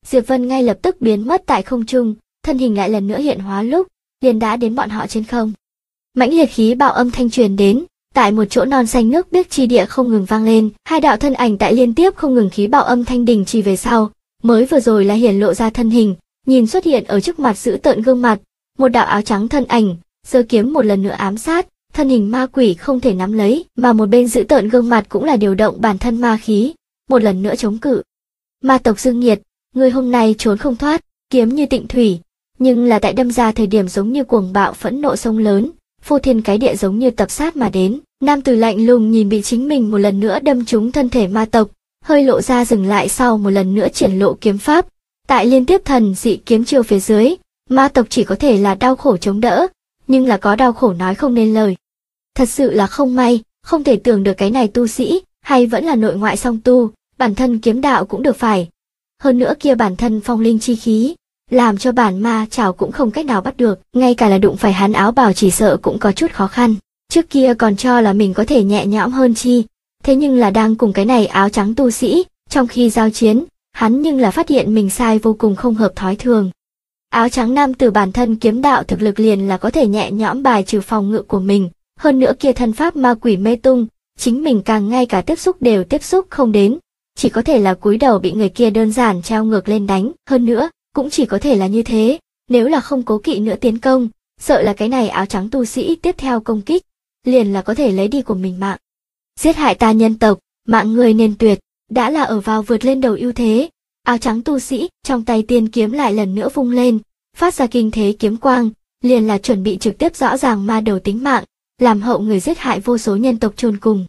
Diệp Vân ngay lập tức biến mất tại không trung, thân hình lại lần nữa hiện hóa lúc, liền đã đến bọn họ trên không. Mãnh liệt khí bạo âm thanh truyền đến, tại một chỗ non xanh nước biếc chi địa không ngừng vang lên, hai đạo thân ảnh tại liên tiếp không ngừng khí bạo âm thanh đình chỉ về sau, mới vừa rồi là hiển lộ ra thân hình, nhìn xuất hiện ở trước mặt dữ tợn gương mặt, một đạo áo trắng thân ảnh, giơ kiếm một lần nữa ám sát, thân hình ma quỷ không thể nắm lấy, mà một bên dữ tợn gương mặt cũng là điều động bản thân ma khí, một lần nữa chống cự. Ma tộc Dương Nhiệt, người hôm nay trốn không thoát, kiếm như tịnh thủy, nhưng là tại đâm ra thời điểm giống như cuồng bạo phẫn nộ sông lớn, phô thiên cái địa giống như tập sát mà đến. Nam tử lạnh lùng nhìn bị chính mình một lần nữa đâm trúng thân thể ma tộc, hơi lộ ra dừng lại sau một lần nữa triển lộ kiếm pháp. Tại liên tiếp thần dị kiếm chiêu phía dưới, ma tộc chỉ có thể là đau khổ chống đỡ, nhưng là có đau khổ nói không nên lời. Thật sự là không may, không thể tưởng được cái này tu sĩ, hay vẫn là nội ngoại song tu, bản thân kiếm đạo cũng được phải. Hơn nữa kia bản thân phong linh chi khí, làm cho bản ma chảo cũng không cách nào bắt được, ngay cả là đụng phải hắn áo bào chỉ sợ cũng có chút khó khăn. Trước kia còn cho là mình có thể nhẹ nhõm hơn chi, thế nhưng là đang cùng cái này áo trắng tu sĩ, trong khi giao chiến, hắn nhưng là phát hiện mình sai vô cùng không hợp thói thường. Áo trắng nam tử bản thân kiếm đạo thực lực liền là có thể nhẹ nhõm bài trừ phòng ngự của mình, hơn nữa kia thân pháp ma quỷ mê tung, chính mình càng ngay cả tiếp xúc đều tiếp xúc không đến, chỉ có thể là cúi đầu bị người kia đơn giản treo ngược lên đánh, hơn nữa, cũng chỉ có thể là như thế, nếu là không cố kỵ nữa tiến công, sợ là cái này áo trắng tu sĩ tiếp theo công kích, liền là có thể lấy đi của mình mạng. Giết hại ta nhân tộc, mạng người nên tuyệt, đã là ở vào vượt lên đầu ưu thế, áo trắng tu sĩ, trong tay tiên kiếm lại lần nữa vung lên, phát ra kinh thế kiếm quang, liền là chuẩn bị trực tiếp rõ ràng ma đầu tính mạng, làm hậu người giết hại vô số nhân tộc chôn cùng.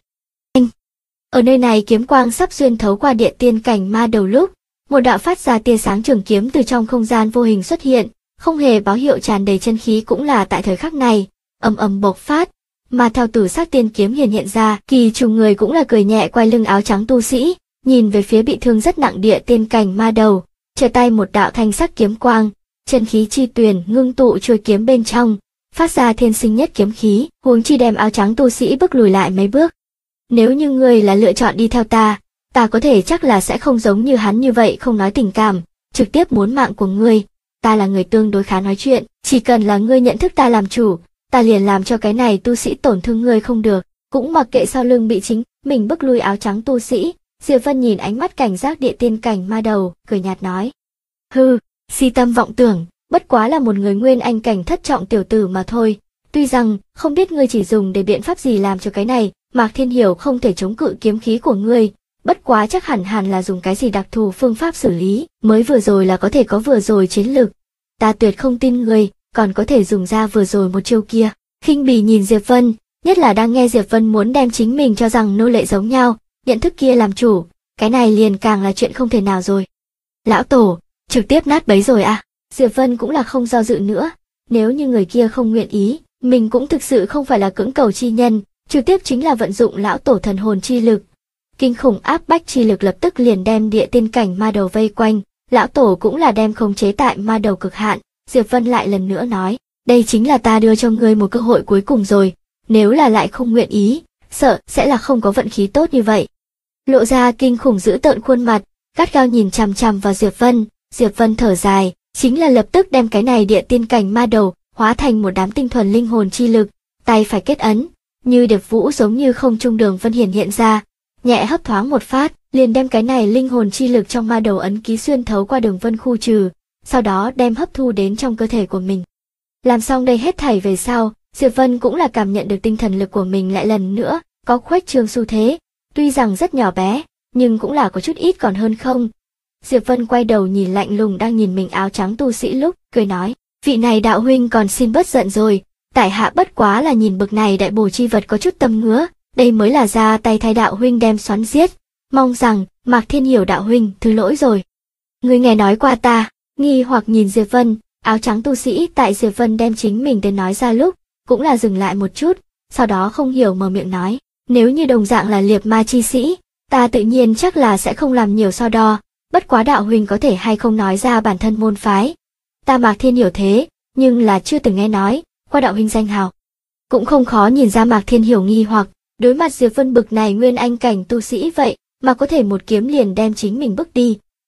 Ở nơi này kiếm quang sắp xuyên thấu qua địa tiên cảnh ma đầu lúc, một đạo phát ra tia sáng trường kiếm từ trong không gian vô hình xuất hiện, không hề báo hiệu tràn đầy chân khí cũng là tại thời khắc này, ầm ầm bộc phát, mà theo tử sắc tiên kiếm hiện ra, kỳ trùng người cũng là cười nhẹ quay lưng áo trắng tu sĩ, nhìn về phía bị thương rất nặng địa tiên cảnh ma đầu, trở tay một đạo thanh sắc kiếm quang, chân khí chi tuyền ngưng tụ chuôi kiếm bên trong, phát ra thiên sinh nhất kiếm khí, huống chi đem áo trắng tu sĩ bước lùi lại mấy bước. Nếu như ngươi là lựa chọn đi theo ta có thể chắc là sẽ không giống như hắn như vậy không nói tình cảm, trực tiếp muốn mạng của ngươi. Ta là người tương đối khá nói chuyện, chỉ cần là ngươi nhận thức ta làm chủ, ta liền làm cho cái này tu sĩ tổn thương ngươi không được, cũng mặc kệ sau lưng bị chính mình bức lui áo trắng tu sĩ. Diệp Vân nhìn ánh mắt cảnh giác địa tiên cảnh ma đầu, cười nhạt nói: hư, si tâm vọng tưởng, bất quá là một người nguyên anh cảnh thất trọng tiểu tử mà thôi. Tuy rằng không biết ngươi chỉ dùng để biện pháp gì làm cho cái này Mạc Thiên Hiểu không thể chống cự kiếm khí của ngươi, bất quá chắc hẳn là dùng cái gì đặc thù phương pháp xử lý, mới vừa rồi là có thể có vừa rồi chiến lực. Ta tuyệt không tin ngươi còn có thể dùng ra vừa rồi một chiêu kia. Khinh bỉ nhìn Diệp Vân, nhất là đang nghe Diệp Vân muốn đem chính mình cho rằng nô lệ giống nhau, nhận thức kia làm chủ, cái này liền càng là chuyện không thể nào rồi. Lão tổ, trực tiếp nát bấy rồi à? Diệp Vân cũng là không do dự nữa, nếu như người kia không nguyện ý, mình cũng thực sự không phải là cưỡng cầu chi nhân, trực tiếp chính là vận dụng lão tổ thần hồn chi lực. Kinh khủng áp bách chi lực lập tức liền đem địa tiên cảnh ma đầu vây quanh, lão tổ cũng là đem khống chế tại ma đầu cực hạn. Diệp Vân lại lần nữa nói, đây chính là ta đưa cho ngươi một cơ hội cuối cùng rồi, nếu là lại không nguyện ý, sợ sẽ là không có vận khí tốt như vậy. Lộ ra kinh khủng dữ tợn khuôn mặt, gắt gao nhìn chằm chằm vào Diệp Vân thở dài, chính là lập tức đem cái này địa tiên cảnh ma đầu hóa thành một đám tinh thuần linh hồn chi lực, tay phải kết ấn, như điệp vũ giống như không trung đường vân hiện ra, nhẹ hấp thoáng một phát, liền đem cái này linh hồn chi lực trong ma đầu ấn ký xuyên thấu qua đường vân khu trừ, sau đó đem hấp thu đến trong cơ thể của mình. Làm xong đây hết thảy về sau, Diệp Vân cũng là cảm nhận được tinh thần lực của mình lại lần nữa có khuếch trương xu thế, tuy rằng rất nhỏ bé, nhưng cũng là có chút ít còn hơn không. Diệp Vân quay đầu nhìn lạnh lùng đang nhìn mình áo trắng tu sĩ lúc, cười nói, vị này đạo huynh còn xin bớt giận rồi, tại hạ bất quá là nhìn bực này đại bổ chi vật có chút tâm ngứa, đây mới là ra tay thay đạo huynh đem xoắn giết, mong rằng Mạc Thiên Hiểu đạo huynh thứ lỗi rồi. Ngươi nghe nói qua ta? Nghi hoặc nhìn Diệp Vân, áo trắng tu sĩ tại Diệp Vân đem chính mình đến nói ra lúc, cũng là dừng lại một chút, sau đó không hiểu mở miệng nói, nếu như đồng dạng là liệt ma chi sĩ, ta tự nhiên chắc là sẽ không làm nhiều so đo, bất quá đạo huynh có thể hay không nói ra bản thân môn phái. Ta Mạc Thiên Hiểu thế, nhưng là chưa từng nghe nói qua đạo huynh danh hào. Cũng không khó nhìn ra Mạc Thiên Hiểu nghi hoặc, đối mặt Diệp Vân bực này nguyên anh cảnh tu sĩ vậy, mà có thể một kiếm liền đem chính mình bước đi.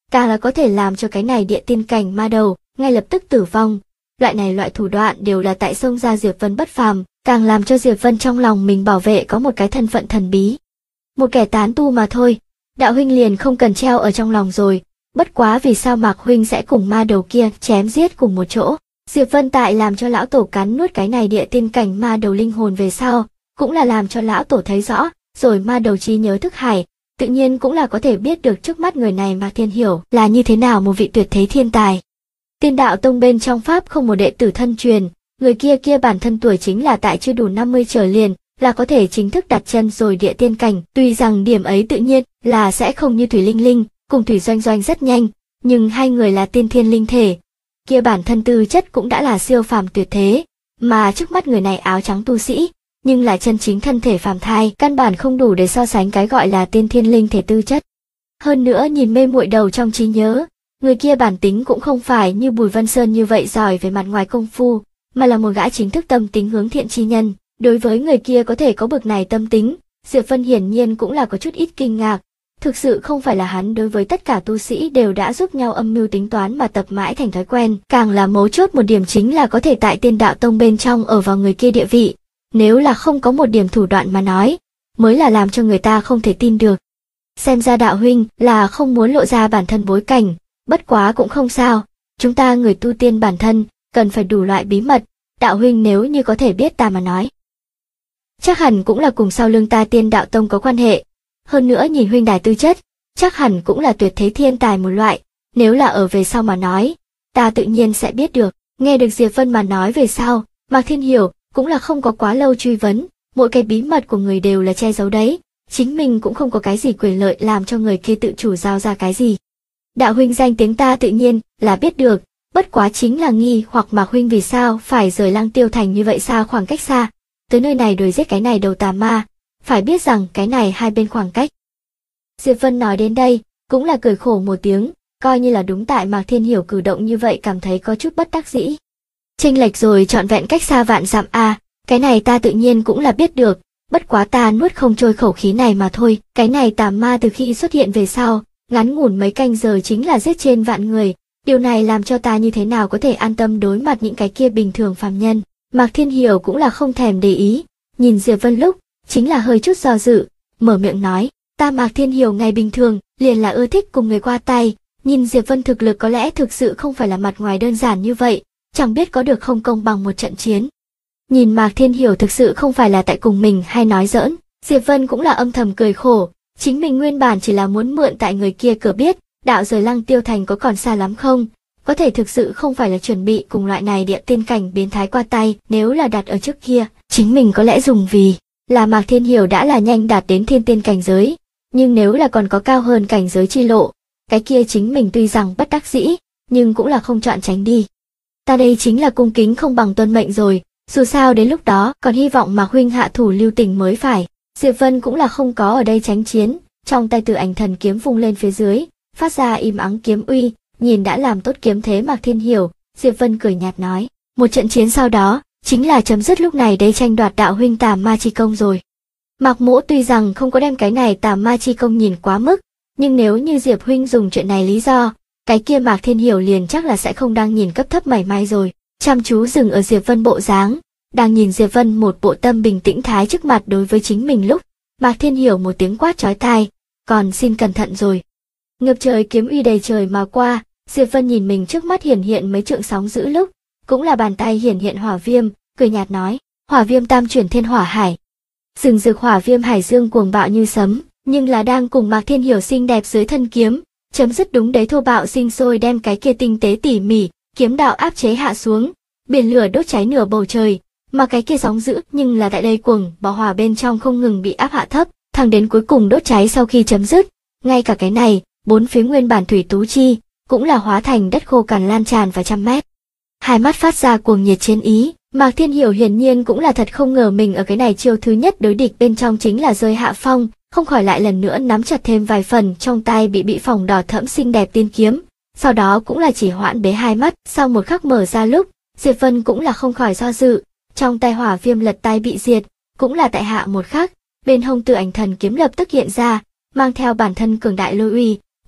càng là có thể làm cho cái này địa tiên cảnh ma đầu ngay lập tức tử vong. Loại thủ đoạn đều là tại xông ra Diệp Vân bất phàm, càng làm cho Diệp Vân trong lòng mình bảo vệ có một cái thân phận thần bí. Một kẻ tán tu mà thôi, đạo huynh liền không cần treo ở trong lòng rồi, bất quá vì sao Mạc huynh sẽ cùng ma đầu kia chém giết cùng một chỗ. Diệp Vân tại làm cho lão tổ cắn nuốt cái này địa tiên cảnh ma đầu linh hồn về sau, cũng là làm cho lão tổ thấy rõ, rồi ma đầu trí nhớ thức hải, tự nhiên cũng là có thể biết được trước mắt người này Mạc Thiên Hiểu là như thế nào một vị tuyệt thế thiên tài. Tiên đạo tông bên trong pháp không một đệ tử thân truyền, người kia bản thân tuổi chính là tại chưa đủ 50 trở liền, là có thể chính thức đặt chân rồi địa tiên cảnh, tuy rằng điểm ấy tự nhiên là sẽ không như Thủy Linh Linh, cùng Thủy Doanh Doanh rất nhanh, nhưng hai người là tiên thiên linh thể, kia bản thân tư chất cũng đã là siêu phàm tuyệt thế, mà trước mắt người này áo trắng tu sĩ, nhưng là chân chính thân thể phàm thai, căn bản không đủ để so sánh cái gọi là tiên thiên linh thể tư chất. Hơn nữa nhìn mê muội đầu trong trí nhớ, người kia bản tính cũng không phải như Bùi Vân Sơn như vậy giỏi về mặt ngoài công phu, mà là một gã chính thức tâm tính hướng thiện chi nhân. Đối với người kia có thể có bực này tâm tính, Diệp Vân hiển nhiên cũng là có chút ít kinh ngạc. Thực sự không phải là hắn đối với tất cả tu sĩ đều đã giúp nhau âm mưu tính toán mà tập mãi thành thói quen, càng là mấu chốt một điểm chính là có thể tại Tiên đạo tông bên trong ở vào người kia địa vị. Nếu là không có một điểm thủ đoạn mà nói, mới là làm cho người ta không thể tin được. Xem ra đạo huynh là không muốn lộ ra bản thân bối cảnh, bất quá cũng không sao, chúng ta người tu tiên bản thân, cần phải đủ loại bí mật, đạo huynh nếu như có thể biết ta mà nói. Chắc hẳn cũng là cùng sau lưng ta Tiên đạo tông có quan hệ, hơn nữa nhìn huynh đài tư chất, chắc hẳn cũng là tuyệt thế thiên tài một loại, nếu là ở về sau mà nói, ta tự nhiên sẽ biết được. Nghe được Diệp Vân mà nói về sau, Mạc Thiên Hiểu cũng là không có quá lâu truy vấn, mỗi cái bí mật của người đều là che giấu đấy, chính mình cũng không có cái gì quyền lợi làm cho người kia tự chủ giao ra cái gì. Đạo huynh danh tiếng ta tự nhiên là biết được, bất quá chính là nghi hoặc Mạc huynh vì sao phải rời Lăng Tiêu thành như vậy xa khoảng cách xa, tới nơi này đuổi giết cái này đầu tà ma, phải biết rằng cái này hai bên khoảng cách. Diệp Vân nói đến đây, cũng là cười khổ một tiếng, coi như là đúng tại Mạc Thiên Hiểu cử động như vậy cảm thấy có chút bất đắc dĩ. Chênh lệch rồi trọn vẹn cách xa vạn dặm cái này ta tự nhiên cũng là biết được, bất quá ta nuốt không trôi khẩu khí này mà thôi, cái này tà ma từ khi xuất hiện về sau, ngắn ngủn mấy canh giờ chính là giết trên vạn người, điều này làm cho ta như thế nào có thể an tâm đối mặt những cái kia bình thường phàm nhân. Mạc Thiên Hiểu cũng là không thèm để ý, nhìn Diệp Vân lúc, chính là hơi chút do dự, mở miệng nói, ta Mạc Thiên Hiểu ngày bình thường, liền là ưa thích cùng người qua tay, nhìn Diệp Vân thực lực có lẽ thực sự không phải là mặt ngoài đơn giản như vậy, chẳng biết có được không công bằng một trận chiến. Nhìn Mạc Thiên Hiểu thực sự không phải là tại cùng mình hay nói giỡn, Diệp Vân cũng là âm thầm cười khổ, chính mình nguyên bản chỉ là muốn mượn tại người kia cửa biết, đạo rời Lăng Tiêu thành có còn xa lắm không, có thể thực sự không phải là chuẩn bị cùng loại này địa tiên cảnh biến thái qua tay, nếu là đặt ở trước kia, chính mình có lẽ dùng vì là Mạc Thiên Hiểu đã là nhanh đạt đến thiên tiên cảnh giới, nhưng nếu là còn có cao hơn cảnh giới chi lộ, cái kia chính mình tuy rằng bất đắc dĩ, nhưng cũng là không chọn tránh đi. Ta đây chính là cung kính không bằng tuân mệnh rồi, dù sao đến lúc đó còn hy vọng Mạc huynh hạ thủ lưu tình mới phải. Diệp Vân cũng là không có ở đây tránh chiến, trong tay Tử Ảnh Thần kiếm vung lên phía dưới, phát ra im ắng kiếm uy, nhìn đã làm tốt kiếm thế Mạc Thiên Hiểu, Diệp Vân cười nhạt nói, một trận chiến sau đó, chính là chấm dứt lúc này đây tranh đoạt đạo huynh Tà Ma Chi Công rồi. Mạc Mỗ tuy rằng không có đem cái này Tà Ma Chi Công nhìn quá mức, nhưng nếu như Diệp huynh dùng chuyện này lý do, cái kia Mạc Thiên Hiểu liền chắc là sẽ không đang nhìn cấp thấp mảy may rồi. Chăm chú dừng ở Diệp Vân bộ dáng, đang nhìn Diệp Vân một bộ tâm bình tĩnh thái trước mặt đối với chính mình lúc, Mạc Thiên Hiểu một tiếng quát chói tai, còn xin cẩn thận rồi. Ngập trời kiếm uy đầy trời mà qua, Diệp Vân nhìn mình trước mắt hiển hiện mấy trượng sóng dữ lúc, cũng là bàn tay hiển hiện hỏa viêm, cười nhạt nói, hỏa viêm tam chuyển thiên hỏa hải. Rừng rực hỏa viêm hải dương cuồng bạo như sấm, nhưng là đang cùng Mạc Thiên Hiểu xinh đẹp dưới thân kiếm, chấm dứt đúng đấy thô bạo sinh sôi đem cái kia tinh tế tỉ mỉ, kiếm đạo áp chế hạ xuống, biển lửa đốt cháy nửa bầu trời, mà cái kia sóng dữ nhưng là tại đây cuồng bạo hỏa bên trong không ngừng bị áp hạ thấp, thẳng đến cuối cùng đốt cháy sau khi chấm dứt, ngay cả cái này, bốn phía nguyên bản thủy tú chi, cũng là hóa thành đất khô cằn lan tràn vài trăm mét. Hai mắt phát ra cuồng nhiệt chiến ý, Mạc Thiên Hiểu hiển nhiên cũng là thật không ngờ mình ở cái này chiêu thứ nhất đối địch bên trong chính là rơi hạ phong, không khỏi lại lần nữa nắm chặt thêm vài phần trong tay bị phỏng đỏ thẫm xinh đẹp tiên kiếm, sau đó cũng là chỉ hoãn bế hai mắt, sau một khắc mở ra lúc, Diệp Vân cũng là không khỏi do dự, trong tay hỏa viêm lật tay bị diệt, cũng là tại hạ một khắc, bên hông Tử Ảnh Thần kiếm lập tức hiện ra, mang theo bản thân cường đại lôi uy,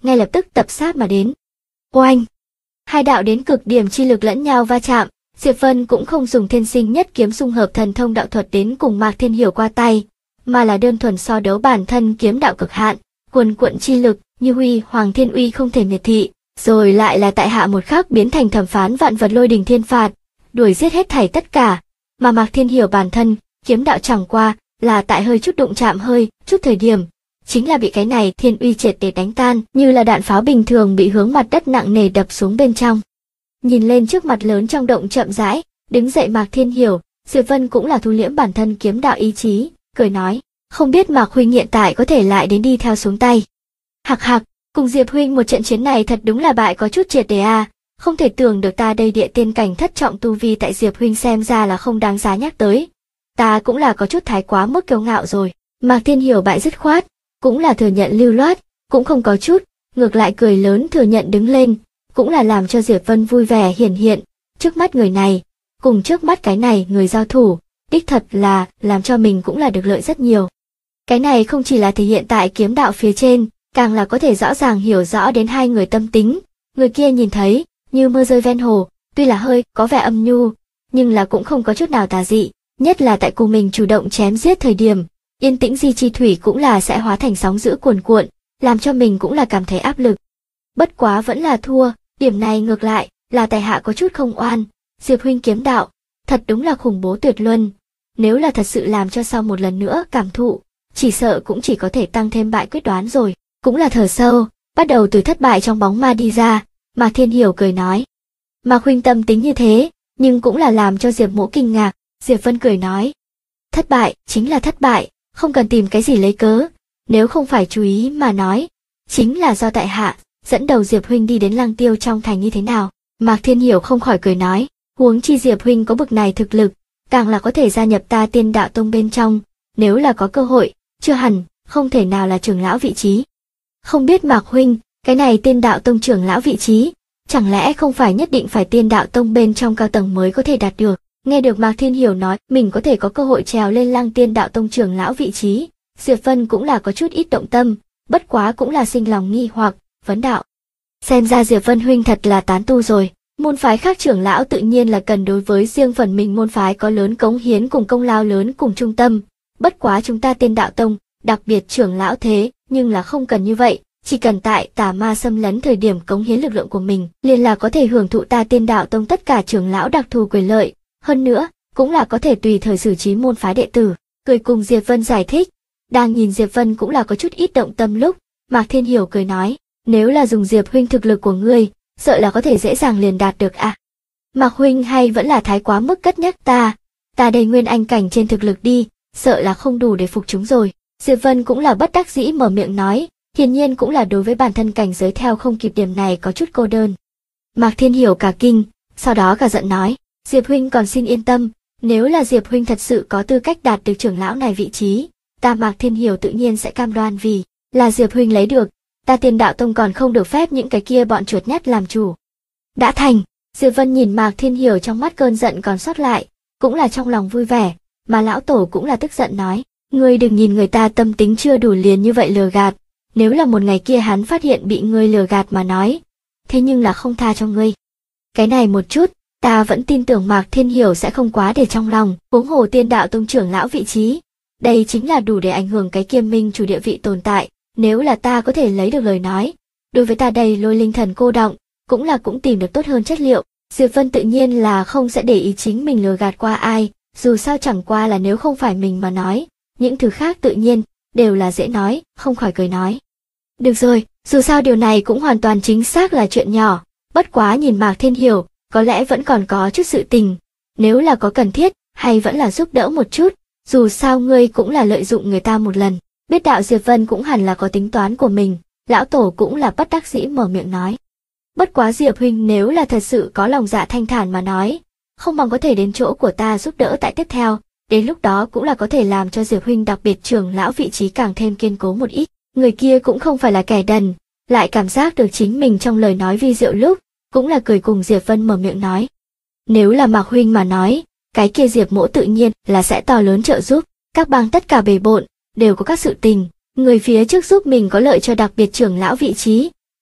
ngay lập tức tập sát mà đến. Oanh! Hai đạo đến cực điểm chi lực lẫn nhau va chạm, Diệp Vân cũng không dùng thiên sinh nhất kiếm xung hợp thần thông đạo thuật đến cùng Mạc Thiên Hiểu qua tay, mà là đơn thuần so đấu bản thân kiếm đạo cực hạn, cuồn cuộn chi lực, như huy hoàng thiên uy không thể miệt thị, rồi lại là tại hạ một khắc biến thành thẩm phán vạn vật lôi đình thiên phạt, đuổi giết hết thảy tất cả, mà Mạc Thiên Hiểu bản thân, kiếm đạo chẳng qua là tại hơi chút đụng chạm hơi, chút thời điểm, chính là bị cái này thiên uy triệt để đánh tan, như là đạn pháo bình thường bị hướng mặt đất nặng nề đập xuống bên trong. Nhìn lên trước mặt lớn trong động chậm rãi, đứng dậy Mạc Thiên Hiểu, Diệp Vân cũng là thu liễm bản thân kiếm đạo ý chí, cười nói, không biết Mạc huynh hiện tại có thể lại đến đi theo xuống tay. Hạc hạc, cùng Diệp huynh một trận chiến này thật đúng là bại có chút triệt để à, không thể tưởng được ta đây địa tiên cảnh thất trọng tu vi tại Diệp huynh xem ra là không đáng giá nhắc tới. Ta cũng là có chút thái quá mức kiêu ngạo rồi. Mạc Thiên Hiểu bại dứt khoát, cũng là thừa nhận lưu loát, cũng không có chút, ngược lại cười lớn thừa nhận đứng lên, cũng là làm cho Diệp Vân vui vẻ hiển hiện, trước mắt người này, cùng trước mắt cái này người giao thủ, đích thật là làm cho mình cũng là được lợi rất nhiều. Cái này không chỉ là thể hiện tại kiếm đạo phía trên, càng là có thể rõ ràng hiểu rõ đến hai người tâm tính, người kia nhìn thấy, như mưa rơi ven hồ, tuy là hơi có vẻ âm nhu, nhưng là cũng không có chút nào tà dị, nhất là tại cùng mình chủ động chém giết thời điểm, yên tĩnh di chi thủy cũng là sẽ hóa thành sóng dữ cuồn cuộn, làm cho mình cũng là cảm thấy áp lực. Bất quá vẫn là thua, điểm này ngược lại là tại hạ có chút không oan, Diệp huynh kiếm đạo, thật đúng là khủng bố tuyệt luân. Nếu là thật sự làm cho sau một lần nữa cảm thụ, chỉ sợ cũng chỉ có thể tăng thêm bại quyết đoán rồi. Cũng là thở sâu, bắt đầu từ thất bại trong bóng ma đi ra, Mạc Thiên Hiểu cười nói. Mạc huynh tâm tính như thế, nhưng cũng là làm cho Diệp Mỗ kinh ngạc, Diệp Vân cười nói. Thất bại, chính là thất bại, không cần tìm cái gì lấy cớ, nếu không phải chú ý mà nói, chính là do tại hạ, dẫn đầu Diệp huynh đi đến Lăng Tiêu trong thành như thế nào. Mạc Thiên Hiểu không khỏi cười nói, huống chi Diệp huynh có bực này thực lực, càng là có thể gia nhập ta Tiên Đạo Tông bên trong, nếu là có cơ hội, chưa hẳn, không thể nào là trưởng lão vị trí. Không biết Mạc huynh, cái này Tiên Đạo Tông trưởng lão vị trí, chẳng lẽ không phải nhất định phải Tiên Đạo Tông bên trong cao tầng mới có thể đạt được? Nghe được Mạc Thiên Hiểu nói mình có thể có cơ hội trèo lên Lăng Tiên Đạo Tông trưởng lão vị trí, Diệp Vân cũng là có chút ít động tâm, bất quá cũng là sinh lòng nghi hoặc, vấn đạo. Xem ra Diệp Vân huynh thật là tán tu rồi, môn phái khác trưởng lão tự nhiên là cần đối với riêng phần mình môn phái có lớn cống hiến cùng công lao lớn cùng trung tâm, bất quá chúng ta Tiên Đạo Tông, đặc biệt trưởng lão thế, nhưng là không cần như vậy, chỉ cần tại tà ma xâm lấn thời điểm cống hiến lực lượng của mình, liền là có thể hưởng thụ ta Tiên Đạo Tông tất cả trưởng lão đặc thù quyền lợi, hơn nữa, cũng là có thể tùy thời xử trí môn phái đệ tử. Cười cùng Diệp Vân giải thích, đang nhìn Diệp Vân cũng là có chút ít động tâm lúc, Mạc Thiên Hiểu cười nói, nếu là dùng Diệp huynh thực lực của ngươi, sợ là có thể dễ dàng liền đạt được à. Mạc huynh hay vẫn là thái quá mức cất nhắc ta đây nguyên anh cảnh trên thực lực đi, sợ là không đủ để phục chúng rồi. Diệp Vân cũng là bất đắc dĩ mở miệng nói, hiển nhiên cũng là đối với bản thân cảnh giới theo không kịp điểm này có chút cô đơn. Mạc Thiên Hiểu cả kinh, sau đó cả giận nói, Diệp huynh còn xin yên tâm, nếu là Diệp huynh thật sự có tư cách đạt được trưởng lão này vị trí, ta Mạc Thiên Hiểu tự nhiên sẽ cam đoan vì là Diệp huynh lấy được, ta Tiên Đạo Tông còn không được phép những cái kia bọn chuột nhắt làm chủ. Đã thành, Diệp Vân nhìn Mạc Thiên Hiểu trong mắt cơn giận còn sót lại, cũng là trong lòng vui vẻ, mà lão tổ cũng là tức giận nói, ngươi đừng nhìn người ta tâm tính chưa đủ liền như vậy lừa gạt, nếu là một ngày kia hắn phát hiện bị ngươi lừa gạt mà nói, thế nhưng là không tha cho ngươi. Cái này một chút, ta vẫn tin tưởng Mạc Thiên Hiểu sẽ không quá để trong lòng, huống hồ Tiên Đạo Tông trưởng lão vị trí, đây chính là đủ để ảnh hưởng cái kiêm minh chủ địa vị tồn tại, nếu là ta có thể lấy được lời nói, đối với ta đây Lôi Linh Thần cô động, cũng tìm được tốt hơn chất liệu. Diệp Vân tự nhiên là không sẽ để ý chính mình lừa gạt qua ai, dù sao chẳng qua là nếu không phải mình mà nói, những thứ khác tự nhiên đều là dễ nói, không khỏi cười nói. Được rồi, dù sao điều này cũng hoàn toàn chính xác là chuyện nhỏ, bất quá nhìn Mạc Thiên Hiểu, có lẽ vẫn còn có chút sự tình, nếu là có cần thiết, hay vẫn là giúp đỡ một chút, dù sao ngươi cũng là lợi dụng người ta một lần. Biết đạo Diệp Vân cũng hẳn là có tính toán của mình, lão tổ cũng là bất đắc dĩ mở miệng nói. Bất quá Diệp huynh nếu là thật sự có lòng dạ thanh thản mà nói, không bằng có thể đến chỗ của ta giúp đỡ tại tiếp theo, đến lúc đó cũng là có thể làm cho Diệp huynh đặc biệt trưởng lão vị trí càng thêm kiên cố một ít. Người kia cũng không phải là kẻ đần, lại cảm giác được chính mình trong lời nói vi diệu lúc, cũng là cười cùng Diệp Vân mở miệng nói. Nếu là Mạc huynh mà nói, cái kia Diệp Mỗ tự nhiên là sẽ to lớn trợ giúp, các bang tất cả bề bộn, đều có các sự tình, người phía trước giúp mình có lợi cho đặc biệt trưởng lão vị trí,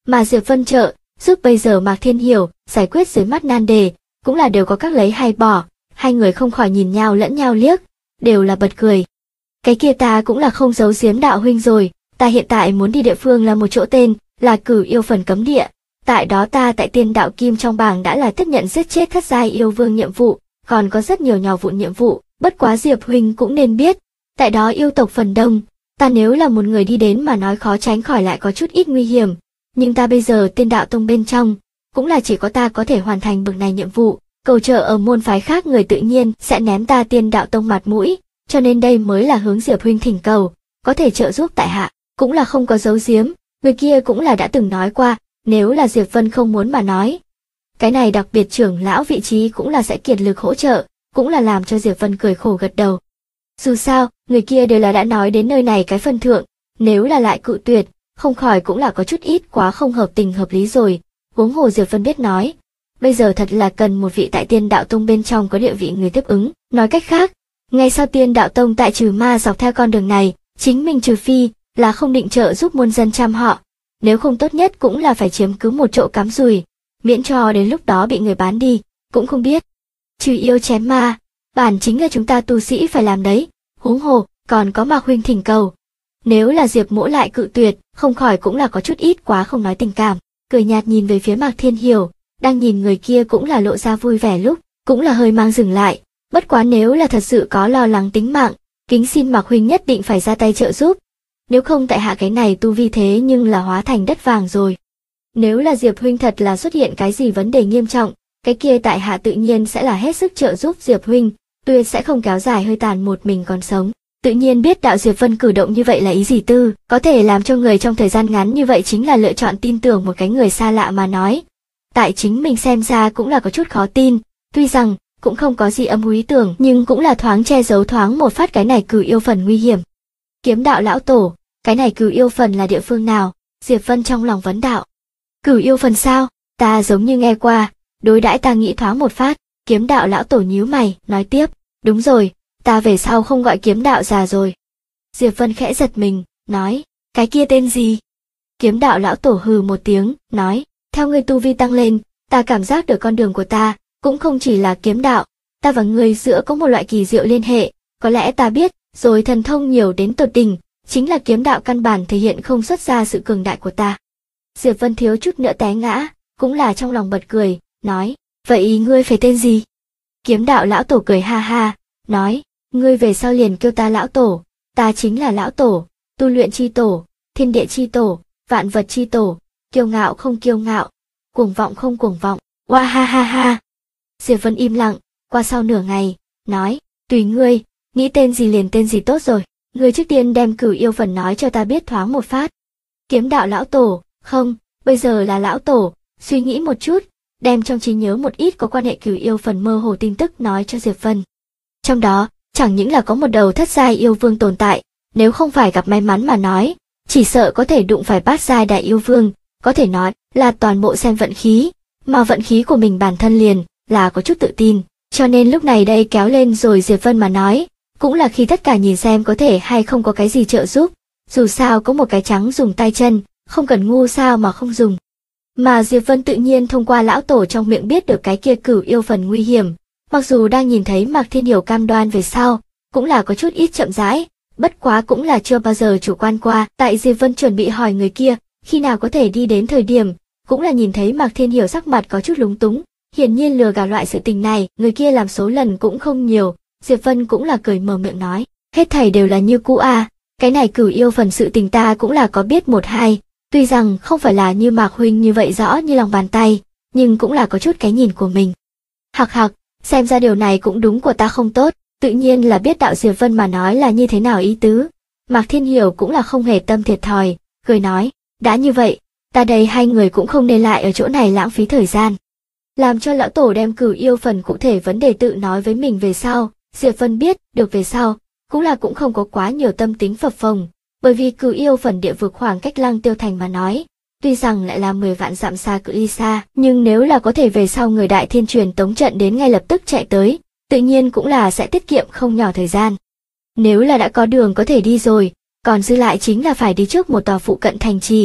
Mà Diệp Vân trợ giúp bây giờ Mạc Thiên Hiểu giải quyết dưới mắt nan đề, cũng là đều có các lấy hay bỏ, hai người không khỏi nhìn nhau lẫn nhau liếc, đều là bật cười. Cái kia ta cũng là không giấu giếm đạo huynh rồi, ta hiện tại muốn đi địa phương là một chỗ tên là Cửu Yêu Phần cấm địa. Tại đó ta tại Tiên Đạo Kim trong bảng đã là tiếp nhận giết chết thất giai yêu vương nhiệm vụ, còn có rất nhiều nhỏ vụn nhiệm vụ, bất quá Diệp huynh cũng nên biết, tại đó yêu tộc phần đông, ta nếu là một người đi đến mà nói khó tránh khỏi lại có chút ít nguy hiểm, nhưng ta bây giờ Tiên Đạo Tông bên trong, cũng là chỉ có ta có thể hoàn thành bậc này nhiệm vụ, cầu trợ ở môn phái khác người tự nhiên sẽ ném ta Tiên Đạo Tông mặt mũi, cho nên đây mới là hướng Diệp huynh thỉnh cầu, có thể trợ giúp tại hạ, cũng là không có giấu giếm, người kia cũng là đã từng nói qua, nếu là Diệp Vân không muốn mà nói. Cái này đặc biệt trưởng lão vị trí cũng là sẽ kiệt lực hỗ trợ, cũng là làm cho Diệp Vân cười khổ gật đầu. Dù sao, người kia đều là đã nói đến nơi này cái phân thượng, nếu là lại cự tuyệt, không khỏi cũng là có chút ít quá không hợp tình hợp lý rồi, huống hồ Diệp Vân biết nói. Bây giờ thật là cần một vị tại Tiên Đạo Tông bên trong có địa vị người tiếp ứng, nói cách khác, ngay sau Tiên Đạo Tông tại trừ ma dọc theo con đường này, chính mình trừ phi là không định trợ giúp muôn dân chăm họ, nếu không tốt nhất cũng là phải chiếm cứ một chỗ cắm rùi, miễn cho đến lúc đó bị người bán đi, cũng không biết. Trừ yêu chém ma, bản chính là chúng ta tu sĩ phải làm đấy, huống hồ, còn có Mạc huynh thỉnh cầu. Nếu là Diệp Mỗ lại cự tuyệt, không khỏi cũng là có chút ít quá không nói tình cảm, cười nhạt nhìn về phía Mạc Thiên Hiểu, đang nhìn người kia cũng là lộ ra vui vẻ lúc, cũng là hơi mang dừng lại, bất quá nếu là thật sự có lo lắng tính mạng, kính xin Mạc huynh nhất định phải ra tay trợ giúp. Nếu không tại hạ cái này tu vi thế nhưng là hóa thành đất vàng rồi. Nếu là Diệp huynh thật là xuất hiện cái gì vấn đề nghiêm trọng, cái kia tại hạ tự nhiên sẽ là hết sức trợ giúp Diệp huynh, tuyệt sẽ không kéo dài hơi tàn một mình còn sống. Tự nhiên biết đạo Diệp Vân cử động như vậy là ý gì tư, có thể làm cho người trong thời gian ngắn như vậy chính là lựa chọn tin tưởng một cái người xa lạ mà nói. Tại chính mình xem ra cũng là có chút khó tin, tuy rằng cũng không có gì âm ý tưởng nhưng cũng là thoáng che giấu thoáng một phát cái này Cửu Yêu Phần nguy hiểm. Kiếm đạo lão tổ, cái này Cửu Yêu Phần là địa phương nào? Diệp Vân trong lòng vấn đạo. Cửu Yêu Phần sao? Ta giống như nghe qua, đối đãi ta nghĩ thoáng một phát, kiếm đạo lão tổ nhíu mày, nói tiếp, đúng rồi, ta về sau không gọi kiếm đạo già rồi. Diệp Vân khẽ giật mình, nói, cái kia tên gì? Kiếm đạo lão tổ hừ một tiếng, nói, theo ngươi tu vi tăng lên, ta cảm giác được con đường của ta, cũng không chỉ là kiếm đạo, ta và ngươi giữa có một loại kỳ diệu liên hệ, có lẽ ta biết, rồi thần thông nhiều đến tột đỉnh, chính là kiếm đạo căn bản thể hiện không xuất ra sự cường đại của ta. Diệp Vân thiếu chút nữa té ngã, cũng là trong lòng bật cười, nói, vậy ngươi phải tên gì? Kiếm đạo lão tổ cười ha ha, nói, ngươi về sau liền kêu ta lão tổ, ta chính là lão tổ, tu luyện chi tổ, thiên địa chi tổ, vạn vật chi tổ, kiêu ngạo không kiêu ngạo, cuồng vọng không cuồng vọng, oa ha ha ha. Diệp Vân im lặng, qua sau nửa ngày, nói, tùy ngươi, nghĩ tên gì liền tên gì tốt rồi, ngươi trước tiên đem Cửu Yêu Phần nói cho ta biết thoáng một phát. Kiếm đạo lão tổ, không, bây giờ là lão tổ, suy nghĩ một chút, đem trong trí nhớ một ít có quan hệ Cửu Yêu Phần mơ hồ tin tức nói cho Diệp Vân. Trong đó, chẳng những là có một đầu thất giai yêu vương tồn tại, nếu không phải gặp may mắn mà nói, chỉ sợ có thể đụng phải bát giai đại yêu vương, có thể nói là toàn bộ xem vận khí, mà vận khí của mình bản thân liền là có chút tự tin, cho nên lúc này đây kéo lên rồi Diệp Vân mà nói, cũng là khi tất cả nhìn xem có thể hay không có cái gì trợ giúp, dù sao có một cái trắng dùng tay chân, không cần ngu sao mà không dùng. Mà Diệp Vân tự nhiên thông qua lão tổ trong miệng biết được cái kia Cửu Yêu Phần nguy hiểm, mặc dù đang nhìn thấy Mạc Thiên Hiểu cam đoan về sau, cũng là có chút ít chậm rãi, bất quá cũng là chưa bao giờ chủ quan qua, tại Diệp Vân chuẩn bị hỏi người kia, khi nào có thể đi đến thời điểm, cũng là nhìn thấy Mạc Thiên Hiểu sắc mặt có chút lúng túng, hiển nhiên lừa gạt loại sự tình này, người kia làm số lần cũng không nhiều, Diệp Vân cũng là cười mở miệng nói, hết thảy đều là như cũ à, cái này Cửu Yêu Phần sự tình ta cũng là có biết một hai, tuy rằng không phải là như Mạc huynh như vậy rõ như lòng bàn tay, nhưng cũng là có chút cái nhìn của mình. Hặc hặc, xem ra điều này cũng đúng của ta không tốt, tự nhiên là biết đạo Diệp Vân mà nói là như thế nào ý tứ. Mạc Thiên Hiểu cũng là không hề tâm thiệt thòi, cười nói, đã như vậy, ta đây hai người cũng không nên lại ở chỗ này lãng phí thời gian. Làm cho lão tổ đem Cửu Yêu Phần cụ thể vấn đề tự nói với mình về sau, Diệp Vân biết được về sau, cũng không có quá nhiều tâm tính phập phồng, bởi vì Cửu Yêu Phần địa vực khoảng cách Lăng Tiêu Thành mà nói, tuy rằng lại là 10 vạn dặm xa cự ly xa, nhưng nếu là có thể về sau người Đại Thiên truyền tống trận đến ngay lập tức chạy tới, tự nhiên cũng là sẽ tiết kiệm không nhỏ thời gian. Nếu là đã có đường có thể đi rồi, còn dư lại chính là phải đi trước một tòa phụ cận thành trì,